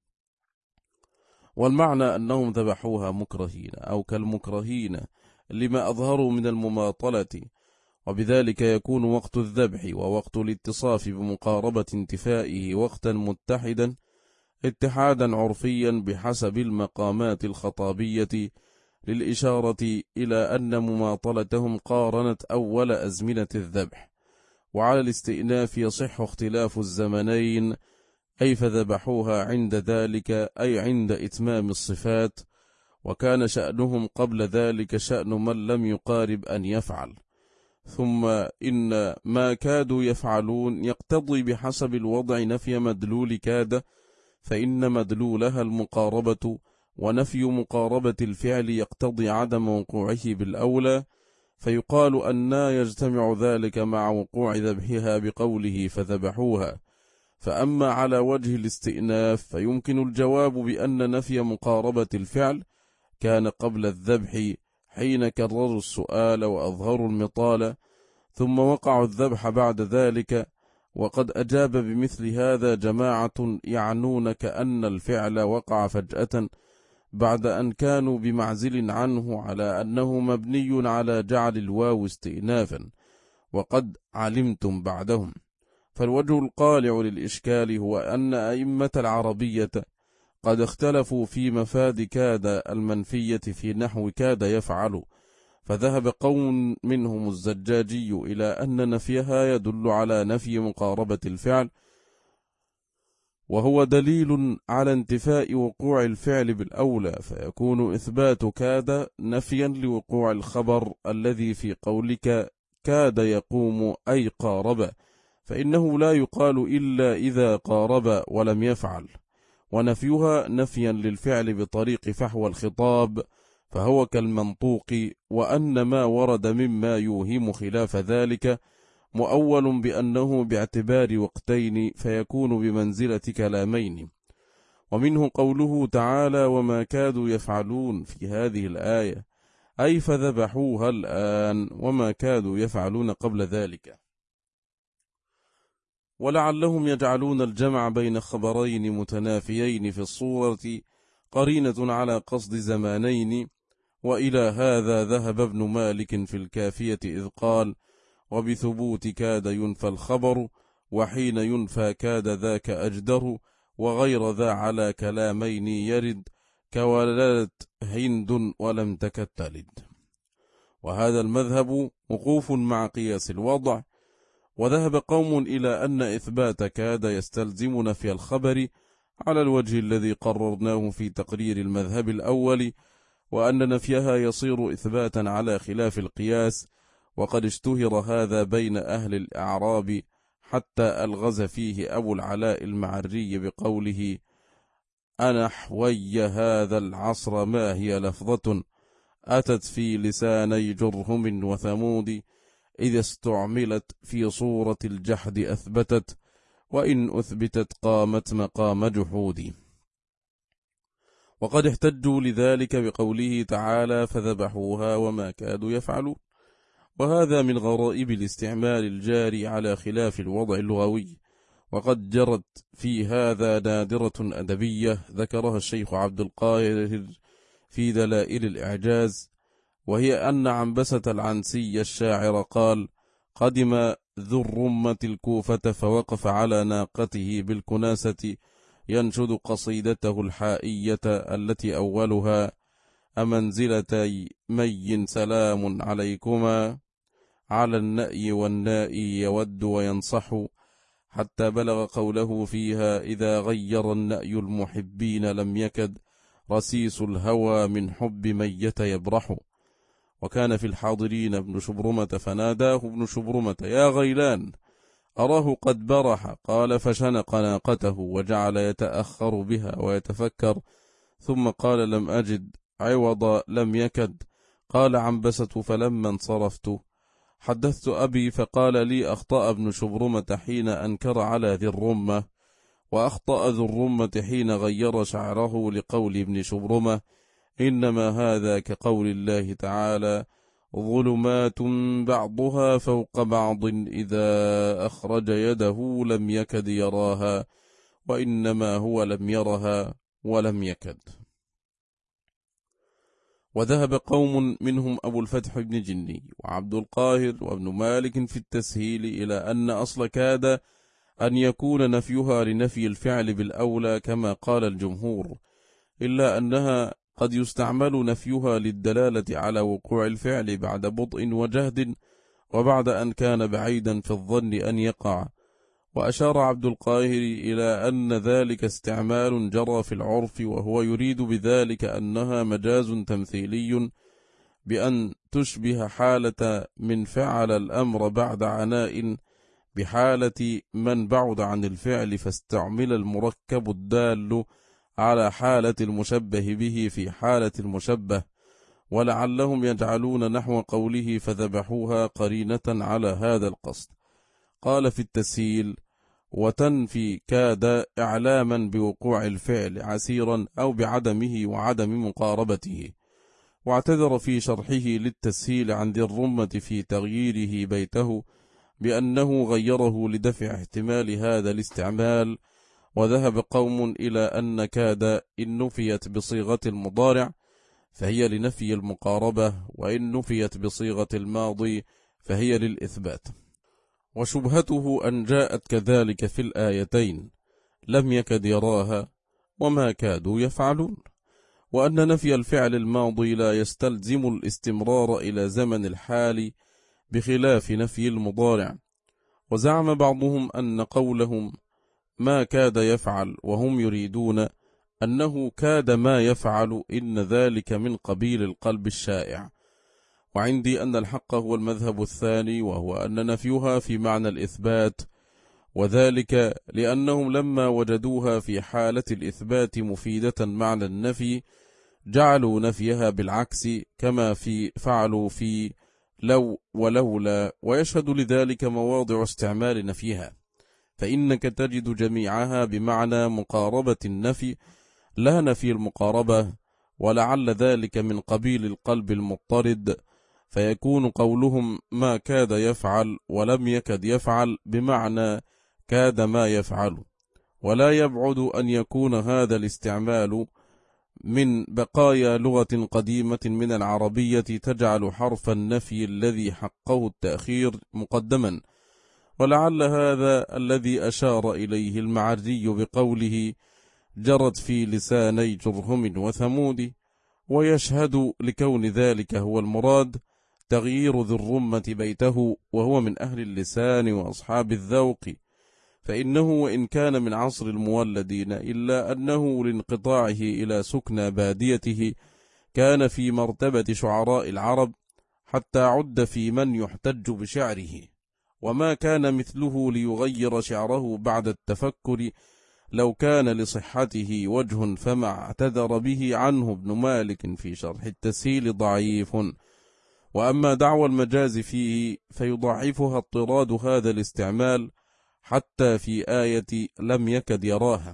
والمعنى أنهم ذبحوها مكرهين أو كالمكرهين لما أظهروا من المماطلة، وبذلك يكون وقت الذبح ووقت الاتصاف بمقاربة انتفائه وقتا متحدا اتحادا عرفيا بحسب المقامات الخطابية، للإشارة إلى أن مماطلتهم قارنت أول أزمنة الذبح. وعلى الاستئناف يصح اختلاف الزمنين، أي فذبحوها عند ذلك أي عند إتمام الصفات، وكان شأنهم قبل ذلك شأن من لم يقارب أن يفعل. ثم إن ما كادوا يفعلون يقتضي بحسب الوضع نفي مدلول كاد، فإن مدلولها المقاربة، ونفي مقاربة الفعل يقتضي عدم وقوعه بالأولى، فيقال أننا يجتمع ذلك مع وقوع ذبحها بقوله فذبحوها. فأما على وجه الاستئناف فيمكن الجواب بأن نفي مقاربة الفعل كان قبل الذبح حين كرروا السؤال وأظهروا المطالة، ثم وقعوا الذبح بعد ذلك. وقد أجاب بمثل هذا جماعة يعنون كأن الفعل وقع فجأة بعد أن كانوا بمعزل عنه، على أنه مبني على جعل الواو استئنافا وقد علمتم بعدهم. فالوجه القالع للإشكال هو أن أئمة العربية قد اختلفوا في مفاد كاد المنفية في نحو كاد يفعل، فذهب قوم منهم الزجاجي إلى أن نفيها يدل على نفي مقاربة الفعل، وهو دليل على انتفاء وقوع الفعل بالأولى، فيكون إثبات كاد نفيا لوقوع الخبر الذي في قولك كاد يقوم أي قارب، فإنه لا يقال إلا إذا قارب ولم يفعل، ونفيها نفيا للفعل بطريق فحوى الخطاب، فهو كالمنطوق. وأن ما ورد مما يوهم خلاف ذلك مؤول بأنه باعتبار وقتين، فيكون بمنزلة كلامين. ومنه قوله تعالى وما كادوا يفعلون في هذه الآية، أي فذبحوها الآن وما كادوا يفعلون قبل ذلك. ولعلهم يجعلون الجمع بين خبرين متنافيين في الصورة قرينة على قصد زمانين. وإلى هذا ذهب ابن مالك في الكافية إذ قال وبثبوت كاد ينفى الخبر، وحين ينفى كاد ذاك أجدر، وغير ذا على كلامين يرد، كولدت هند ولم تكد تلد. وهذا المذهب وقوف مع قياس الوضع. وذهب قوم إلى أن إثبات كاد يستلزم نفي الخبر على الوجه الذي قررناه في تقرير المذهب الأول، وأن نفيها يصير إثباتا على خلاف القياس. وقد اشتهر هذا بين أهل الأعراب حتى ألغز فيه أبو العلاء المعري بقوله أنا حوي هذا العصر ما هي لفظة أتت في لساني جرهم وثمود، إذا استعملت في صورة الجحد أثبتت، وإن أثبتت قامت مقام جحود. وقد احتجوا لذلك بقوله تعالى فذبحوها وما كادوا يفعلون، وهذا من غرائب الاستعمال الجاري على خلاف الوضع اللغوي. وقد جرت في هذا نادرة أدبية ذكرها الشيخ عبد القاهر في دلائل الإعجاز، وهي أن عنبسة العنسي الشاعر قال قدم ذو الرمة الكوفة فوقف على ناقته بالكناسة ينشد قصيدته الحائية التي أولها أمنزلتي مي سلام عليكما، على النأي والنائي يود وينصح، حتى بلغ قوله فيها إذا غير النأي المحبين لم يكد رسيس الهوى من حب ميت يبرح. وكان في الحاضرين ابن شبرمة فناداه ابن شبرمة يا غيلان أراه قد برح، قال فشنق ناقته وجعل يتأخر بها ويتفكر، ثم قال لم أجد عوض لم يكد. قال عنبسة فلما انصرفت حدثت أبي فقال لي أخطأ ابن شبرمة حين أنكر على ذي الرمة، وأخطأ ذو الرمة حين غير شعره لقول ابن شبرمة، إنما هذا كقول الله تعالى ظلمات بعضها فوق بعض إذا أخرج يده لم يكد يراها وإنما هو لم يرها ولم يكد. وذهب قوم منهم أبو الفتح بن جني وعبد القاهر وابن مالك في التسهيل إلى أن أصل كاد أن يكون نفيها لنفي الفعل بالأولى كما قال الجمهور، إلا أنها قد يستعمل نفيها للدلالة على وقوع الفعل بعد بطء وجهد وبعد أن كان بعيدا في الظن أن يقع. وأشار عبد القاهر إلى أن ذلك استعمال جرى في العرف، وهو يريد بذلك أنها مجاز تمثيلي بأن تشبه حالة من فعل الأمر بعد عناء بحالة من بعد عن الفعل، فاستعمل المركب الدال على حالة المشبه به في حالة المشبه، ولعلهم يجعلون نحو قوله فذبحوها قرينة على هذا القصد. قال في التسهيل: وتنفي كاد إعلاما بوقوع الفعل عسيرا أو بعدمه وعدم مقاربته. واعتذر في شرحه للتسهيل عن ذي الرمة في تغييره بيته بأنه غيره لدفع احتمال هذا الاستعمال. وذهب قوم إلى أن كاد إن نفيت بصيغة المضارع فهي لنفي المقاربة، وإن نفيت بصيغة الماضي فهي للإثبات. وشبهته أن جاءت كذلك في الآيتين لم يكد يراها وما كادوا يفعلون، وأن نفي الفعل الماضي لا يستلزم الاستمرار إلى زمن الحال بخلاف نفي المضارع. وزعم بعضهم أن قولهم ما كاد يفعل وهم يريدون أنه كاد ما يفعل إن ذلك من قبيل القلب الشائع. وعندي أن الحق هو المذهب الثاني، وهو أن نفيها في معنى الإثبات، وذلك لأنهم لما وجدوها في حالة الإثبات مفيدة معنى النفي جعلوا نفيها بالعكس كما فعلوا في لو ولولا. ويشهد لذلك مواضع استعمال نفيها، فإنك تجد جميعها بمعنى مقاربة النفي لا نفي المقاربة، ولعل ذلك من قبيل القلب المضطرد، فيكون قولهم ما كاد يفعل ولم يكد يفعل بمعنى كاد ما يفعل. ولا يبعد أن يكون هذا الاستعمال من بقايا لغة قديمة من العربية تجعل حرف النفي الذي حقه التأخير مقدما، ولعل هذا الذي أشار إليه المعري بقوله جرت في لساني جرهم وثمود. ويشهد لكون ذلك هو المراد تغيير ذي الرمة بيته، وهو من أهل اللسان وأصحاب الذوق، فإنه وإن كان من عصر المولدين إلا أنه لانقطاعه إلى سكنى باديته كان في مرتبة شعراء العرب حتى عد في من يحتج بشعره، وما كان مثله ليغير شعره بعد التفكر لو كان لصحته وجه، فما اعتذر به عنه ابن مالك في شرح التسهيل ضعيف. وأما دعوى المجاز فيه فيضعفها اضطراد هذا الاستعمال حتى في آية لم يكد يراها،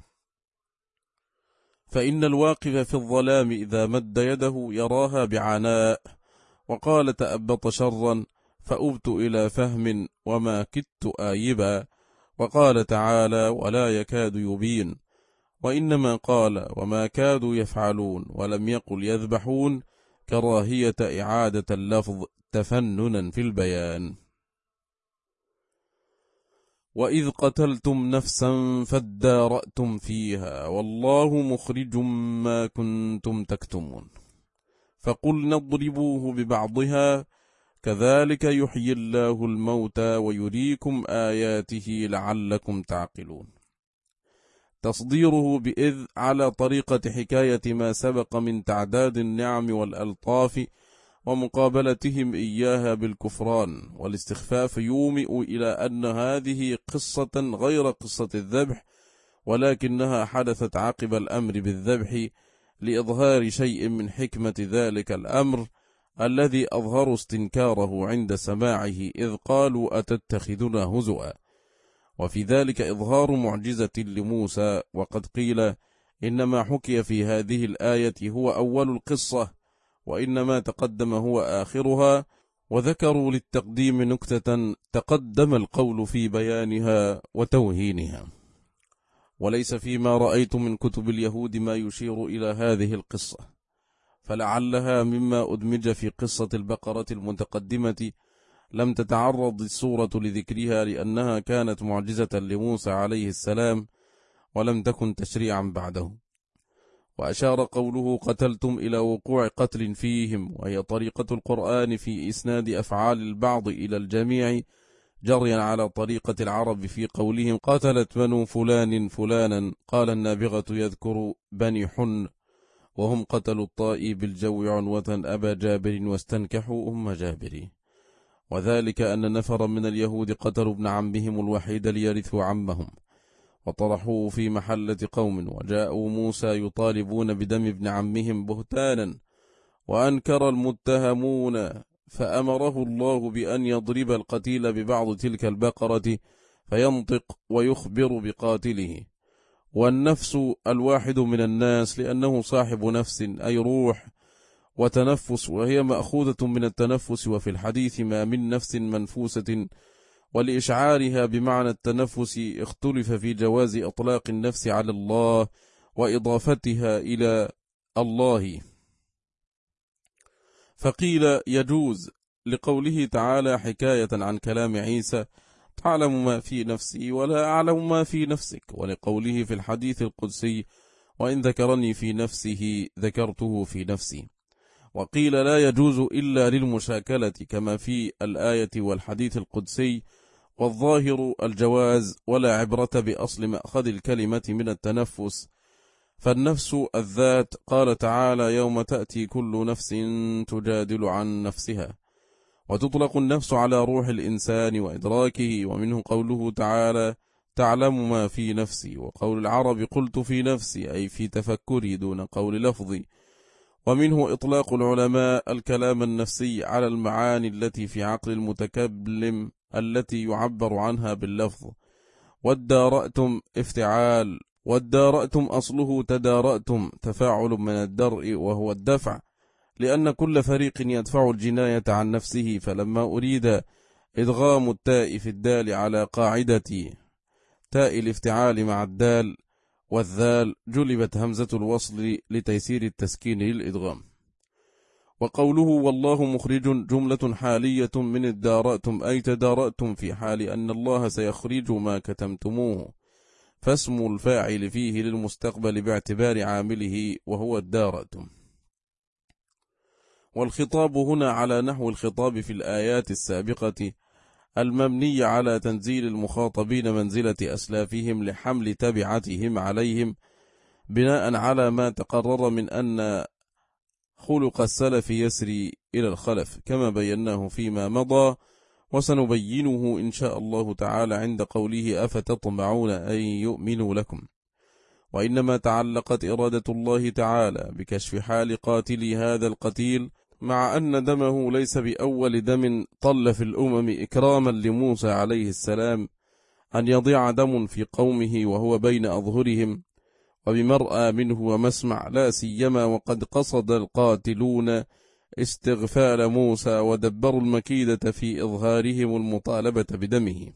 فإن الواقف في الظلام إذا مد يده يراها بعناء. وقال تأبط شرا فأبت إلى فهم وما كدت آيبا. وقال تعالى ولا يكاد يبين. وإنما قال وما كادوا يفعلون ولم يقل يذبحون كراهية إعادة اللفظ تفننا في البيان. وإذ قتلتم نفسا فادارأتم فيها والله مخرج ما كنتم تكتمون فقلنا اضربوه ببعضها كذلك يحيي الله الموتى ويريكم آياته لعلكم تعقلون. تصديره بإذ على طريقة حكاية ما سبق من تعداد النعم والألطاف ومقابلتهم إياها بالكفران والاستخفاف يومئ إلى أن هذه قصة غير قصة الذبح، ولكنها حدثت عقب الأمر بالذبح لإظهار شيء من حكمة ذلك الأمر الذي أظهر استنكاره عند سماعه إذ قالوا أتتخذنا هزؤا. وفي ذلك إظهار معجزة لموسى، وقد قيل إنما حكي في هذه الآية هو أول القصة، وإنما تقدم هو آخرها، وذكروا للتقديم نكتة تقدم القول في بيانها وتوهينها، وليس فيما رأيت من كتب اليهود ما يشير إلى هذه القصة، فلعلها مما أدمج في قصة البقرة المتقدمة لم تتعرض السورة لذكرها لأنها كانت معجزة لموسى عليه السلام ولم تكن تشريعا بعده. وأشار قوله قتلتم إلى وقوع قتل فيهم، وهي طريقة القرآن في إسناد أفعال البعض إلى الجميع جريا على طريقة العرب في قولهم قتلت بنو فلان فلانا، قال النابغة يذكر بني حن وهم قتلوا الطائي بالجو عنوة أبا جابر واستنكحوا أم جابر، وذلك أن نفر من اليهود قتلوا ابن عمهم الوحيد ليرثوا عمهم وطرحوه في محلة قوم، وجاءوا موسى يطالبون بدم ابن عمهم بهتانا، وأنكر المتهمون فأمره الله بأن يضرب القتيل ببعض تلك البقرة فينطق ويخبر بقاتله. والنفس الواحد من الناس لأنه صاحب نفس أي روح وتنفس، وهي مأخوذة من التنفس، وفي الحديث ما من نفس منفوسة، ولإشعارها بمعنى التنفس اختلف في جواز إطلاق النفس على الله وإضافتها إلى الله، فقيل يجوز لقوله تعالى حكاية عن كلام عيسى تعلم ما في نفسي ولا أعلم ما في نفسك، ولقوله في الحديث القدسي وإن ذكرني في نفسه ذكرته في نفسي، وقيل لا يجوز إلا للمشاكلة كما في الآية والحديث القدسي، والظاهر الجواز ولا عبرة بأصل مأخذ الكلمة من التنفس، فالنفس الذات قال تعالى يوم تأتي كل نفس تجادل عن نفسها، وتطلق النفس على روح الإنسان وإدراكه، ومنه قوله تعالى تعلم ما في نفسي، وقول العرب قلت في نفسي أي في تفكري دون قول لفظي، ومنه إطلاق العلماء الكلام النفسي على المعاني التي في عقل المتكلم التي يعبر عنها باللفظ. والدارأتم افتعال، والدارأتم أصله تدارأتم تفاعل من الدرء وهو الدفع، لأن كل فريق يدفع الجناية عن نفسه، فلما أريد إدغام التاء في الدال على قاعدة تاء الافتعال مع الدال والذال جلبت همزة الوصل لتيسير التسكين للإدغام. وقوله والله مخرج جملة حالية من الدارأتم أي تدارأتم في حال أن الله سيخرج ما كتمتموه، فاسم الفاعل فيه للمستقبل باعتبار عامله وهو الدارأتم. والخطاب هنا على نحو الخطاب في الآيات السابقة المبني على تنزيل المخاطبين منزلة أسلافهم لحمل تبعتهم عليهم، بناء على ما تقرر من أن خلق السلف يسري إلى الخلف كما بيناه فيما مضى، وسنبينه إن شاء الله تعالى عند قوله أفتطمعون أن يؤمنوا لكم. وإنما تعلقت إرادة الله تعالى بكشف حال قاتلي هذا القتيل، مع أن دمه ليس بأول دم طل في الأمم إكراما لموسى عليه السلام أن يضيع دم في قومه وهو بين أظهرهم، وبمرأى منه ومسمع، لا سيما وقد قصد القاتلون استغفال موسى ودبروا المكيدة في إظهارهم المطالبة بدمه.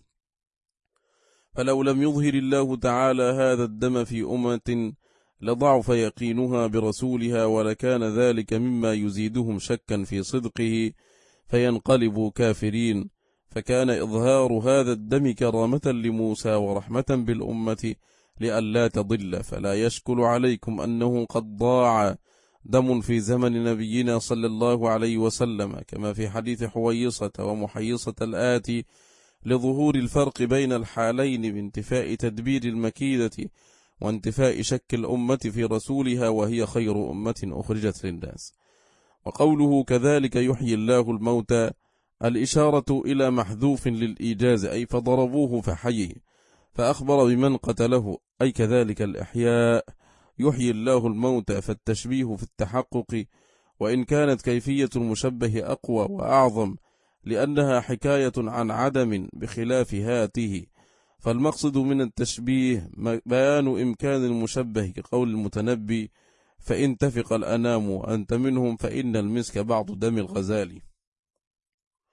فلو لم يظهر الله تعالى هذا الدم في أمة لضعف يقينها برسولها، ولكان ذلك مما يزيدهم شكا في صدقه فينقلبوا كافرين، فكان إظهار هذا الدم كرامة لموسى ورحمة بالأمة لئلا تضل. فلا يشكل عليكم أنه قد ضاع دم في زمن نبينا صلى الله عليه وسلم، كما في حديث حويصة ومحيصة الآتي، لظهور الفرق بين الحالين بانتفاء تدبير المكيدة وانتفاء شك الأمة في رسولها، وهي خير أمة أخرجت للناس. وقوله كذلك يحيي الله الموتى الإشارة إلى محذوف للإيجاز، أي فضربوه فحيه، فأخبر بمن قتله، أي كذلك الإحياء يحيي الله الموتى، فالتشبيه في التحقق، وإن كانت كيفية المشبه أقوى وأعظم لأنها حكاية عن عدم بخلاف هاته، فالمقصد من التشبيه بيان إمكان المشبه كقول المتنبي فإن تفق الأنام وأنت منهم فإن المسك بعض دم الغزال.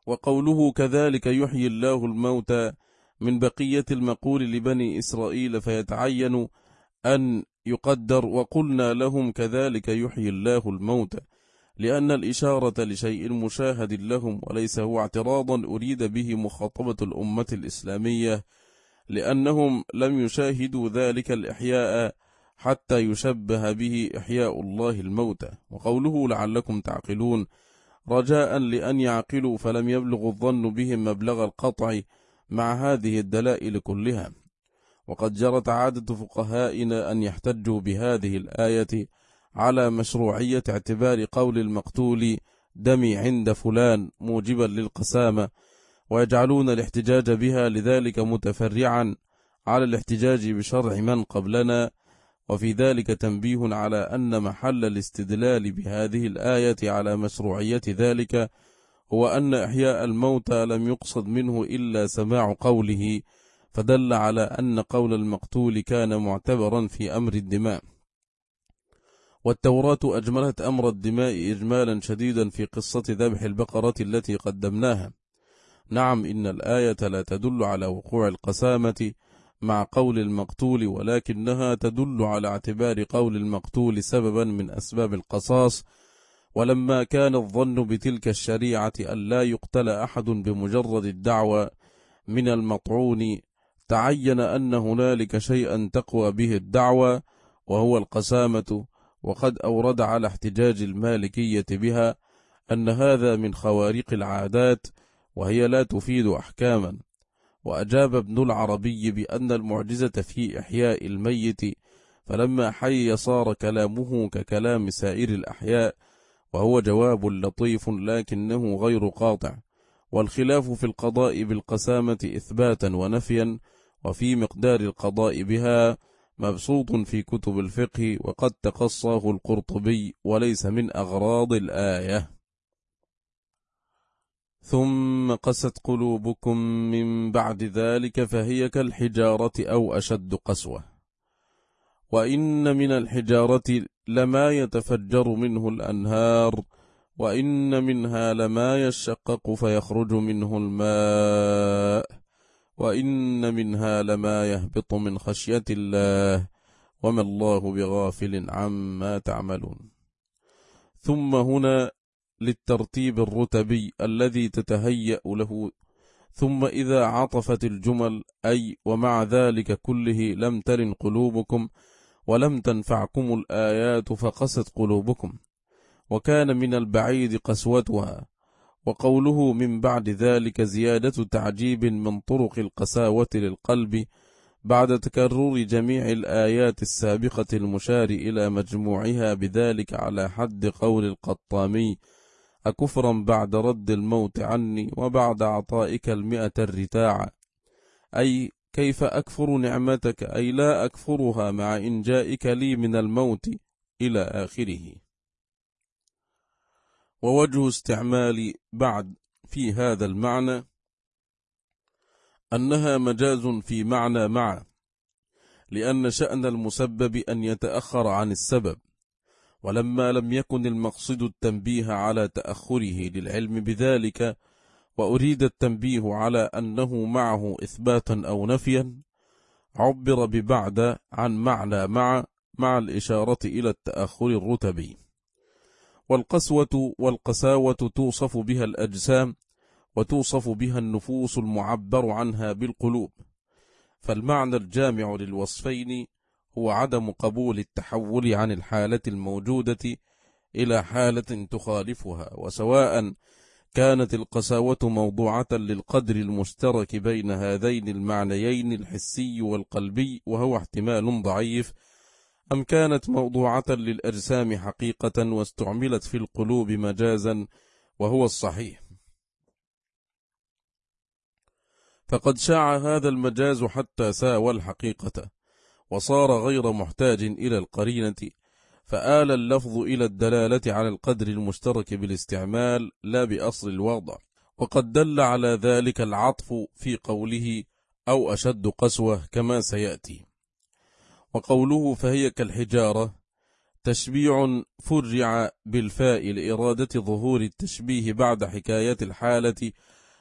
وقوله كذلك يحيي الله الموتى من بقية المقول لبني إسرائيل، فيتعين أن يقدر وقلنا لهم كذلك يحيي الله الموتى، لأن الإشارة لشيء مشاهد لهم، وليس هو اعتراضا أريد به مخاطبة الأمة الإسلامية، لأنهم لم يشاهدوا ذلك الإحياء حتى يشبه به إحياء الله الموتى. وقوله لعلكم تعقلون رجاء لأن يعقلوا، فلم يبلغ الظن بهم مبلغ القطع مع هذه الدلائل كلها. وقد جرت عادة فقهائنا أن يحتجوا بهذه الآية على مشروعية اعتبار قول المقتول دمي عند فلان موجبا للقسامة، ويجعلون الاحتجاج بها لذلك متفرعا على الاحتجاج بشرع من قبلنا. وفي ذلك تنبيه على أن محل الاستدلال بهذه الآية على مشروعية ذلك هو أن إحياء الموتى لم يقصد منه إلا سماع قوله، فدل على أن قول المقتول كان معتبرا في أمر الدماء. والتوراة أجملت أمر الدماء إجمالا شديدا في قصة ذبح البقرة التي قدمناها. نعم، إن الآية لا تدل على وقوع القسامة مع قول المقتول، ولكنها تدل على اعتبار قول المقتول سببا من أسباب القصاص. ولما كان الظن بتلك الشريعة أن لا يقتل أحد بمجرد الدعوة من المطعون، تعين أن هنالك شيئا تقوى به الدعوة وهو القسامة. وقد أورد على احتجاج المالكية بها أن هذا من خوارق العادات وهي لا تفيد أحكاما. وأجاب ابن العربي بأن المعجزة في إحياء الميت، فلما حي صار كلامه ككلام سائر الأحياء، وهو جواب لطيف لكنه غير قاطع. والخلاف في القضاء بالقسامة إثباتا ونفيا وفي مقدار القضاء بها مبسوط في كتب الفقه، وقد تقصاه القرطبي وليس من أغراض الآية. ثم قست قلوبكم من بعد ذلك فهي كالحجارة أو أشد قسوة، وإن من الحجارة لما يتفجر منه الأنهار، وإن منها لما يشقق فيخرج منه الماء، وإن منها لما يهبط من خشية الله، وما الله بغافل عما تعملون. ثم هنا للترتيب الرتبي الذي تتهيأ له، ثم إذا عطفت الجمل أي ومع ذلك كله لم تلن قلوبكم ولم تنفعكم الآيات فقست قلوبكم، وكان من البعيد قسوتها. وقوله من بعد ذلك زيادة تعجيب من طرق القساوة للقلب بعد تكرر جميع الآيات السابقة المشار إلى مجموعها بذلك، على حد قول القطامي: أكفرا بعد رد الموت عني وبعد عطائك 100 الرتاع، أي كيف أكفر نعمتك، أي لا أكفرها مع إنجائك لي من الموت، إلى آخره. ووجه استعمال بعد في هذا المعنى أنها مجاز في معنى مع، لأن شأن المسبب أن يتأخر عن السبب، ولما لم يكن المقصد التنبيه على تأخره للعلم بذلك، وأريد التنبيه على أنه معه إثباتا أو نفيا، عبر ببعد عن معنى مع الإشارة إلى التأخر الرتبي. والقسوة والقساوة توصف بها الأجسام وتوصف بها النفوس المعبر عنها بالقلوب، فالمعنى الجامع للوصفين هو عدم قبول التحول عن الحالة الموجودة إلى حالة تخالفها، وسواء كانت القساوة موضوعة للقدر المشترك بين هذين المعنيين الحسي والقلبي وهو احتمال ضعيف، أم كانت موضوعة للأجسام حقيقة واستعملت في القلوب مجازا وهو الصحيح. فقد شاع هذا المجاز حتى ساوى الحقيقة وصار غير محتاج إلى القرينة، فآل اللفظ إلى الدلالة على القدر المشترك بالاستعمال لا بأصل الوضع. وقد دل على ذلك العطف في قوله أو أشد قسوة كما سيأتي. وقوله فهي كالحجارة تشبيع فرع بالفاء لإرادة ظهور التشبيه بعد حكاية الحالة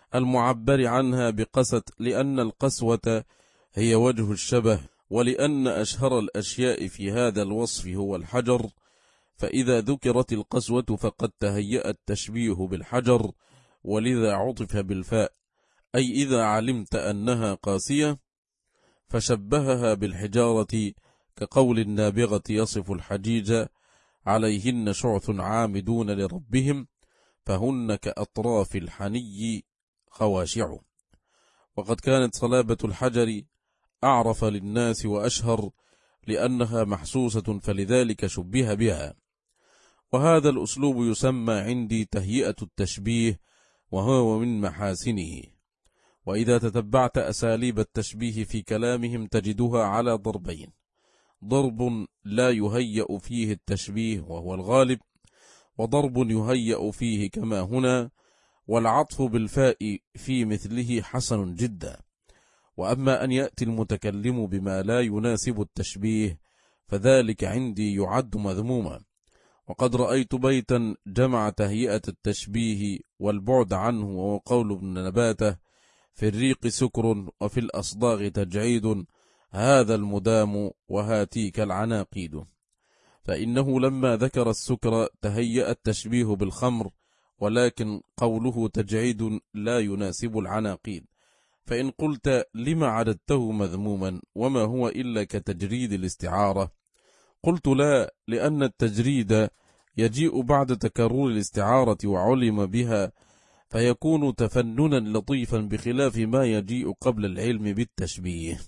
المعبر عنها بقسة، لأن القسوة هي وجه الشبه، ولأن أشهر الأشياء في هذا الوصف هو الحجر، فإذا ذكرت القسوة فقد تهيأ التشبيه بالحجر، ولذا عطف بالفاء، أي إذا علمت أنها قاسية فشبهها بالحجارة، كقول النابغة يصف الحجيج: عليهن شعث عامدون لربهم فهن كأطراف الحني خواشع. وقد كانت صلابة الحجر أعرف للناس وأشهر لأنها محسوسة، فلذلك شبه بها. وهذا الأسلوب يسمى عندي تهيئة التشبيه، وهو من محاسنه. وإذا تتبعت أساليب التشبيه في كلامهم تجدها على ضربين: ضرب لا يهيأ فيه التشبيه وهو الغالب، وضرب يهيأ فيه كما هنا، والعطف بالفاء في مثله حسن جدا. وأما أن يأتي المتكلم بما لا يناسب التشبيه فذلك عندي يعد مذموما. وقد رأيت بيتا جمع تهيئة التشبيه والبعد عنه، وقول ابن نباته: في الريق سكر وفي الأصداغ تجعيد، هذا المدام وهاتيك العناقيد. فإنه لما ذكر السكر تهيأ التشبيه بالخمر، ولكن قوله تجعيد لا يناسب العناقيد. فإن قلت لما عددته مذموما وما هو إلا كتجريد الاستعارة؟ قلت لا، لأن التجريد يجيء بعد تكرر الاستعارة وعلم بها، فيكون تفننا لطيفا، بخلاف ما يجيء قبل العلم بالتشبيه.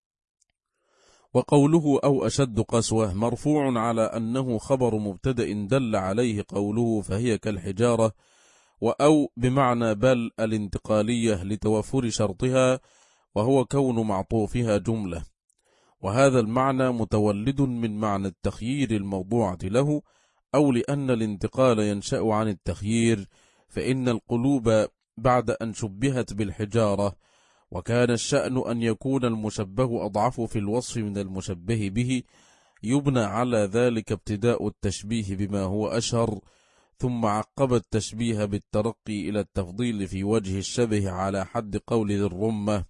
وقوله أو أشد قسوة مرفوع على أنه خبر مبتدأ دل عليه قوله فهي كالحجارة، وأو بمعنى بل الانتقالية لتوفر شرطها، وهو كون معطوفها جملة. وهذا المعنى متولد من معنى التخيير الموضوعة له، أو لأن الانتقال ينشأ عن التخيير، فإن القلوب بعد أن شبهت بالحجارة، وكان الشأن أن يكون المشبه أضعف في الوصف من المشبه به، يبنى على ذلك ابتداء التشبيه بما هو أشهر، ثم عقب التشبيه بالترقي إلى التفضيل في وجه الشبه، على حد قول ذي الرمة: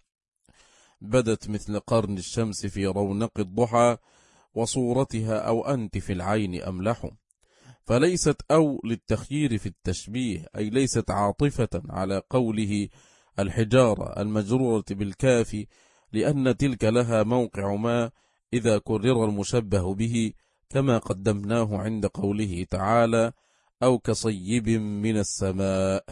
بدت مثل قرن الشمس في رونق الضحى، وصورتها أو أنت في العين أملح. فليست أو للتخيير في التشبيه، أي ليست عاطفة على قوله الحجارة المجرورة بالكاف، لأن تلك لها موقع ما إذا كرر المشبه به، كما قدمناه عند قوله تعالى: أو كصيب من السماء.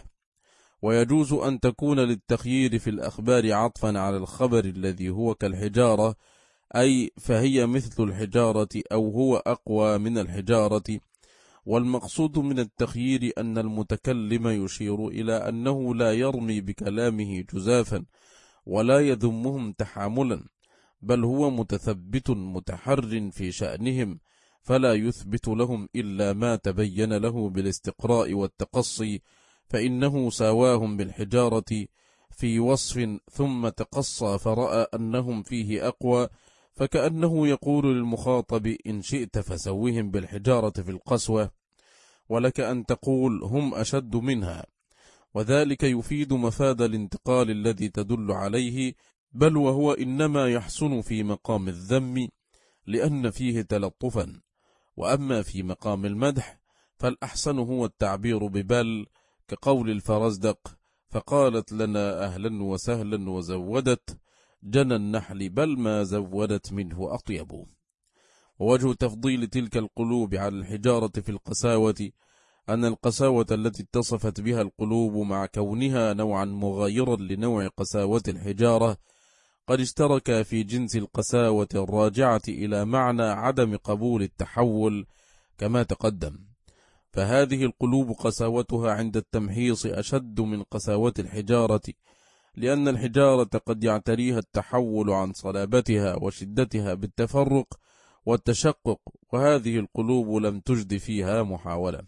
ويجوز أن تكون للتخيير في الأخبار عطفا على الخبر الذي هو كالحجارة، أي فهي مثل الحجارة أو هو أقوى من الحجارة. والمقصود من التخيير أن المتكلم يشير إلى أنه لا يرمي بكلامه جزافا ولا يذمهم تحاملا، بل هو متثبت متحر في شأنهم، فلا يثبت لهم إلا ما تبين له بالاستقراء والتقصي، فإنه ساواهم بالحجارة في وصف، ثم تقصى فرأى أنهم فيه أقوى، فكأنه يقول للمخاطب: إن شئت فسوهم بالحجارة في القسوة، ولك أن تقول هم أشد منها. وذلك يفيد مفاد الانتقال الذي تدل عليه، بل وهو إنما يحسن في مقام الذم لأن فيه تلطفا. وأما في مقام المدح فالأحسن هو التعبير ببل، كقول الفرزدق: فقالت لنا أهلا وسهلا وزودت جنى النحل بل ما زودت منه أطيب. ووجه تفضيل تلك القلوب على الحجارة في القساوة أن القساوة التي اتصفت بها القلوب مع كونها نوعا مغايرا لنوع قساوة الحجارة قد اشترك في جنس القساوة الراجعة إلى معنى عدم قبول التحول كما تقدم. فهذه القلوب قساوتها عند التمحيص أشد من قساوة الحجارة، لأن الحجارة قد يعتريها التحول عن صلابتها وشدتها بالتفرق والتشقق، وهذه القلوب لم تجد فيها محاولة.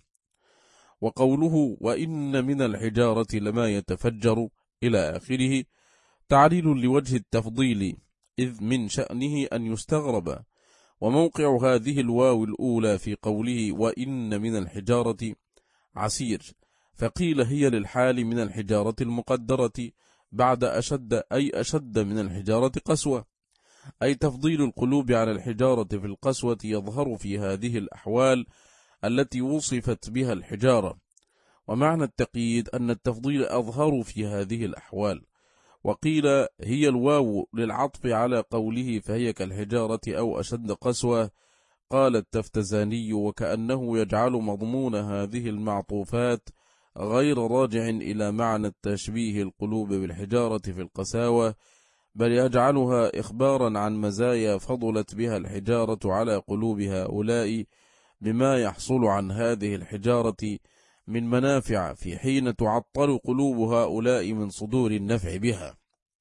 وقوله وإن من الحجارة لما يتفجر إلى آخره تعليل لوجه التفضيل، إذ من شأنه أن يستغرب. وموقع هذه الواو الأولى في قوله وإن من الحجارة عسير، فقيل هي للحال من الحجارة المقدرة بعد أشد من الحجارة قسوة، أي تفضيل القلوب على الحجارة في القسوة يظهر في هذه الأحوال التي وصفت بها الحجارة. ومعنى التقييد أن التفضيل أظهر في هذه الأحوال. وقيل هي الواو للعطف على قوله فهي كالحجارة أو أشد قسوة. قال التفتزاني وكأنه يجعل مضمون هذه المعطوفات غير راجع إلى معنى التشبيه القلوب بالحجارة في القساوة، بل يجعلها إخبارا عن مزايا فضلت بها الحجارة على قلوب هؤلاء بما يحصل عن هذه الحجارة من منافع في حين تعطل قلوب هؤلاء من صدور النفع بها.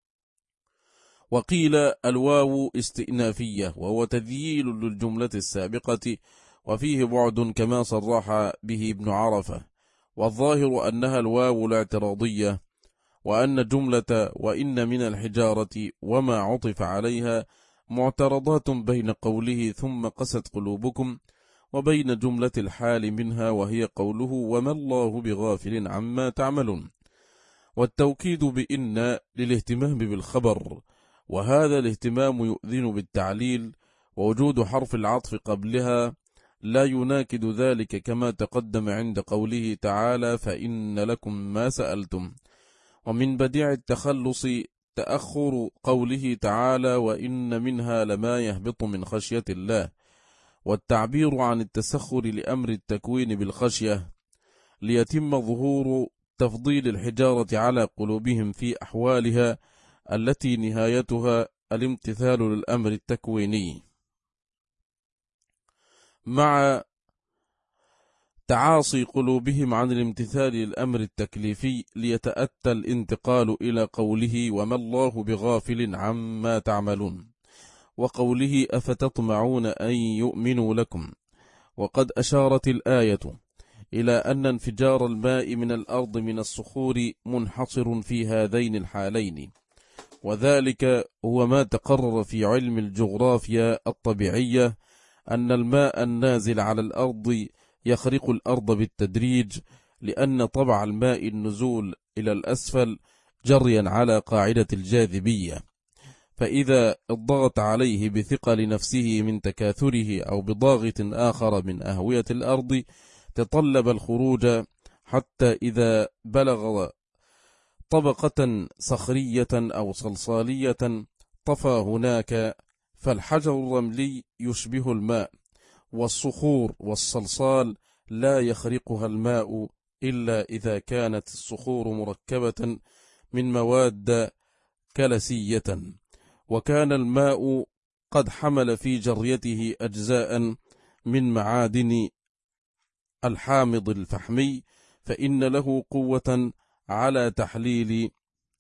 وقيل الواو استئنافية وهو تذييل للجملة السابقة، وفيه بعد كما صرح به ابن عرفة، والظاهر أنها الواو الاعتراضية، وأن جملة وإن من الحجارة وما عطف عليها معترضات بين قوله ثم قست قلوبكم وبين جملة الحال منها وهي قوله وما الله بغافل عما تعملون. والتوكيد بإن للاهتمام بالخبر، وهذا الاهتمام يؤذن بالتعليل، ووجود حرف العطف قبلها لا يناكد ذلك كما تقدم عند قوله تعالى فإن لكم ما سألتم. ومن بديع التخلص تأخر قوله تعالى وإن منها لما يهبط من خشية الله، والتعبير عن التسخر لأمر التكوين بالخشية ليتم ظهور تفضيل الحجارة على قلوبهم في أحوالها التي نهايتها الامتثال للأمر التكويني، مع تعاصي قلوبهم عن الامتثال للأمر التكليفي ليتأتى الانتقال إلى قوله وما الله بغافل عما تعملون، وقوله أفتطمعون أن يؤمنوا لكم. وقد أشارت الآية إلى أن انفجار الماء من الأرض من الصخور منحصر في هذين الحالين، وذلك هو ما تقرر في علم الجغرافيا الطبيعية أن الماء النازل على الأرض يخرق الأرض بالتدريج، لأن طبع الماء النزول إلى الأسفل جريا على قاعدة الجاذبية، فإذا الضغط عليه بثقل نفسه من تكاثره أو بضاغط آخر من أهوية الأرض تطلب الخروج، حتى إذا بلغ طبقة صخرية أو صلصالية طفى هناك، فالحجر الرملي يشبه الماء، والصخور والصلصال لا يخرقها الماء إلا إذا كانت الصخور مركبة من مواد كلسية، وكان الماء قد حمل في جريته أجزاء من معادن الحامض الفحمي، فإن له قوة على تحليل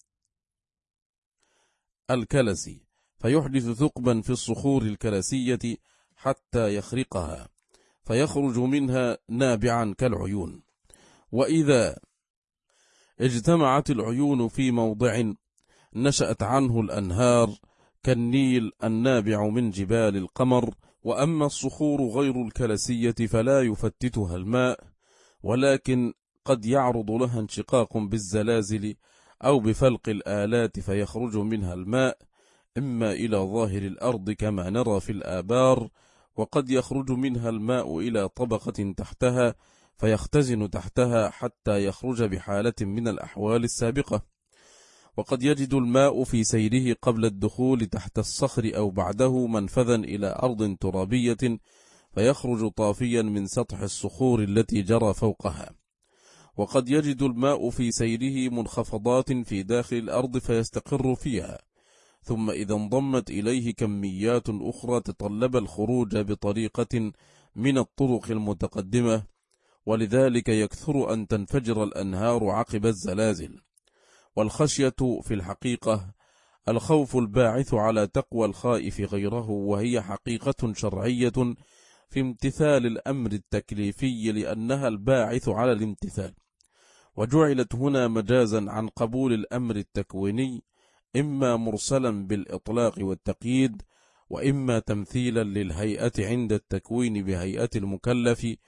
الكلسي، فيحدث ثقبا في الصخور الكلسية حتى يخرقها فيخرج منها نابعا كالعيون. وإذا اجتمعت العيون في موضع نشأت عنه الأنهار كالنيل النابع من جبال القمر. وأما الصخور غير الكلسية فلا يفتتها الماء، ولكن قد يعرض لها انشقاق بالزلازل أو بفلق الآلات فيخرج منها الماء إما إلى ظاهر الأرض كما نرى في الآبار، وقد يخرج منها الماء إلى طبقة تحتها فيختزن تحتها حتى يخرج بحالة من الأحوال السابقة. وقد يجد الماء في سيره قبل الدخول تحت الصخر أو بعده منفذا إلى أرض ترابية فيخرج طافيا من سطح الصخور التي جرى فوقها. وقد يجد الماء في سيره منخفضات في داخل الأرض فيستقر فيها، ثم إذا انضمت إليه كميات أخرى تطلب الخروج بطريقة من الطرق المتقدمة، ولذلك يكثر أن تنفجر الأنهار عقب الزلازل. والخشية في الحقيقة الخوف الباعث على تقوى الخائف غيره، وهي حقيقة شرعية في امتثال الأمر التكليفي لأنها الباعث على الامتثال، وجعلت هنا مجازا عن قبول الأمر التكويني، إما مرسلا بالإطلاق والتقييد، وإما تمثيلا للهيئة عند التكوين بهيئة المكلف،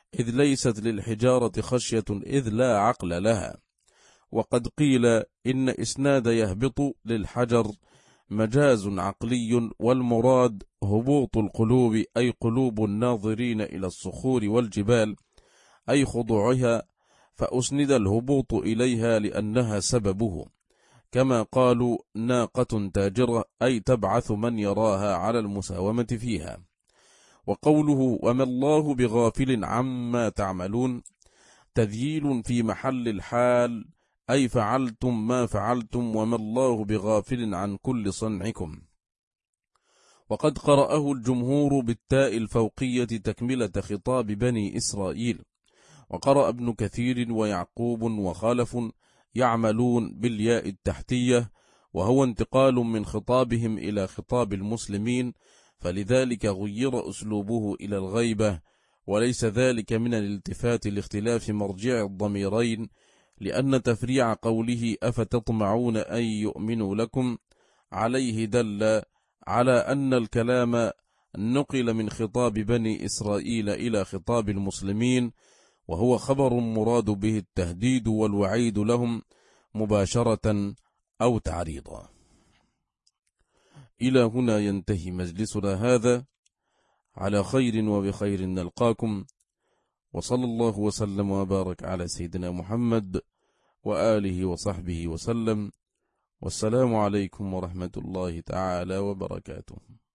إذ ليست للحجارة خشية إذ لا عقل لها. وقد قيل إن إسناد يهبط للحجر مجاز عقلي، والمراد هبوط القلوب أي قلوب الناظرين إلى الصخور والجبال أي خضوعها، فأسند الهبوط إليها لأنها سببه، كما قالوا ناقة تاجرة أي تبعث من يراها على المساومة فيها. وقوله وما الله بغافل عما تعملون تذييل في محل الحال أي فعلتم ما فعلتم وما الله بغافل عن كل صنعكم. وقد قرأه الجمهور بالتاء الفوقية تكملة خطاب بني إسرائيل، وقرأ ابن كثير ويعقوب وخالف يعملون بالياء التحتية، وهو انتقال من خطابهم إلى خطاب المسلمين، فلذلك غير أسلوبه إلى الغيبة، وليس ذلك من الالتفات لاختلاف مرجع الضميرين، لأن تفريع قوله أفتطمعون أن يؤمنوا لكم عليه دل على أن الكلام نقل من خطاب بني إسرائيل إلى خطاب المسلمين، وهو خبر مراد به التهديد والوعيد لهم مباشرة أو تعريضا. إلى هنا ينتهي مجلسنا هذا، على خير وبخير نلقاكم، وصلى الله وسلم وبارك على سيدنا محمد وآله وصحبه وسلم، والسلام عليكم ورحمة الله تعالى وبركاته.